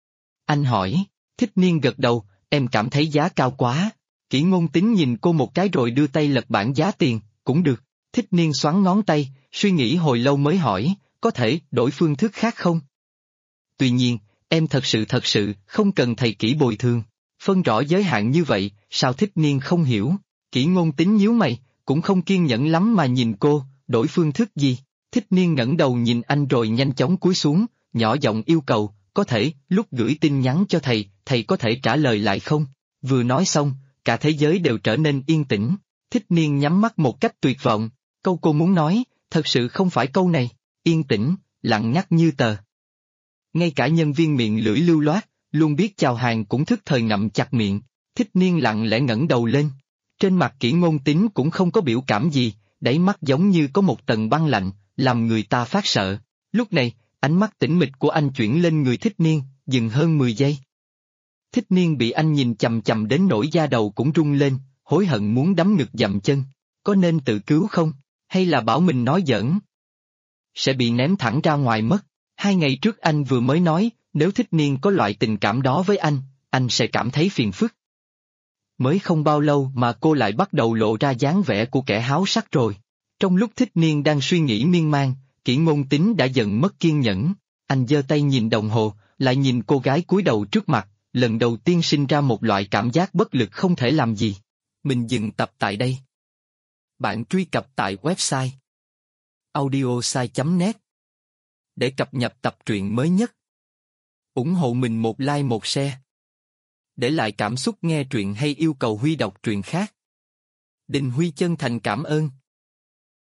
Anh hỏi. Thích Niên gật đầu, em cảm thấy giá cao quá. Kỷ Ngôn Tín nhìn cô một cái rồi đưa tay lật bảng giá tiền, cũng được. Thích Niên xoắn ngón tay, suy nghĩ hồi lâu mới hỏi, có thể đổi phương thức khác không? Tuy nhiên, em thật sự không cần thầy Kỷ bồi thường. Phân rõ giới hạn như vậy, sao Thích Niên không hiểu? Kỷ Ngôn Tín nhíu mày, cũng không kiên nhẫn lắm mà nhìn cô, đổi phương thức gì? Thích Niên ngẩng đầu nhìn anh rồi nhanh chóng cúi xuống, nhỏ giọng yêu cầu, có thể, lúc gửi tin nhắn cho thầy có thể trả lời lại không? Vừa nói xong, cả thế giới đều trở nên yên tĩnh. Thích Niên nhắm mắt một cách tuyệt vọng, câu cô muốn nói, thật sự không phải câu này, yên tĩnh, lặng ngắt như tờ. Ngay cả nhân viên miệng lưỡi lưu loát, luôn biết chào hàng cũng thức thời ngậm chặt miệng. Thích Niên lặng lẽ ngẩng đầu lên. Trên mặt Kỷ Ngôn Tín cũng không có biểu cảm gì, đáy mắt giống như có một tầng băng lạnh, làm người ta phát sợ. Lúc này, ánh mắt tĩnh mịch của anh chuyển lên người Thích Niên, dừng hơn 10 giây. Thích Niên bị anh nhìn chằm chằm đến nỗi da đầu cũng rung lên, hối hận muốn đấm ngực dậm chân. Có nên tự cứu không? Hay là bảo mình nói giỡn? Sẽ bị ném thẳng ra ngoài mất. 2 ngày trước anh vừa mới nói, nếu Thích Niên có loại tình cảm đó với anh sẽ cảm thấy phiền phức. Mới không bao lâu mà cô lại bắt đầu lộ ra dáng vẻ của kẻ háo sắc rồi. Trong lúc Thích Niên đang suy nghĩ miên man, Kỷ Ngôn Tín đã dần mất kiên nhẫn. Anh giơ tay nhìn đồng hồ, lại nhìn cô gái cúi đầu trước mặt, lần đầu tiên sinh ra một loại cảm giác bất lực không thể làm gì. Mình dừng tập tại đây. Bạn truy cập tại website audiosai.net để cập nhật tập truyện mới nhất. Ủng hộ mình một like một share. Để lại cảm xúc nghe truyện hay yêu cầu Huy đọc truyện khác. Đình Huy chân thành cảm ơn.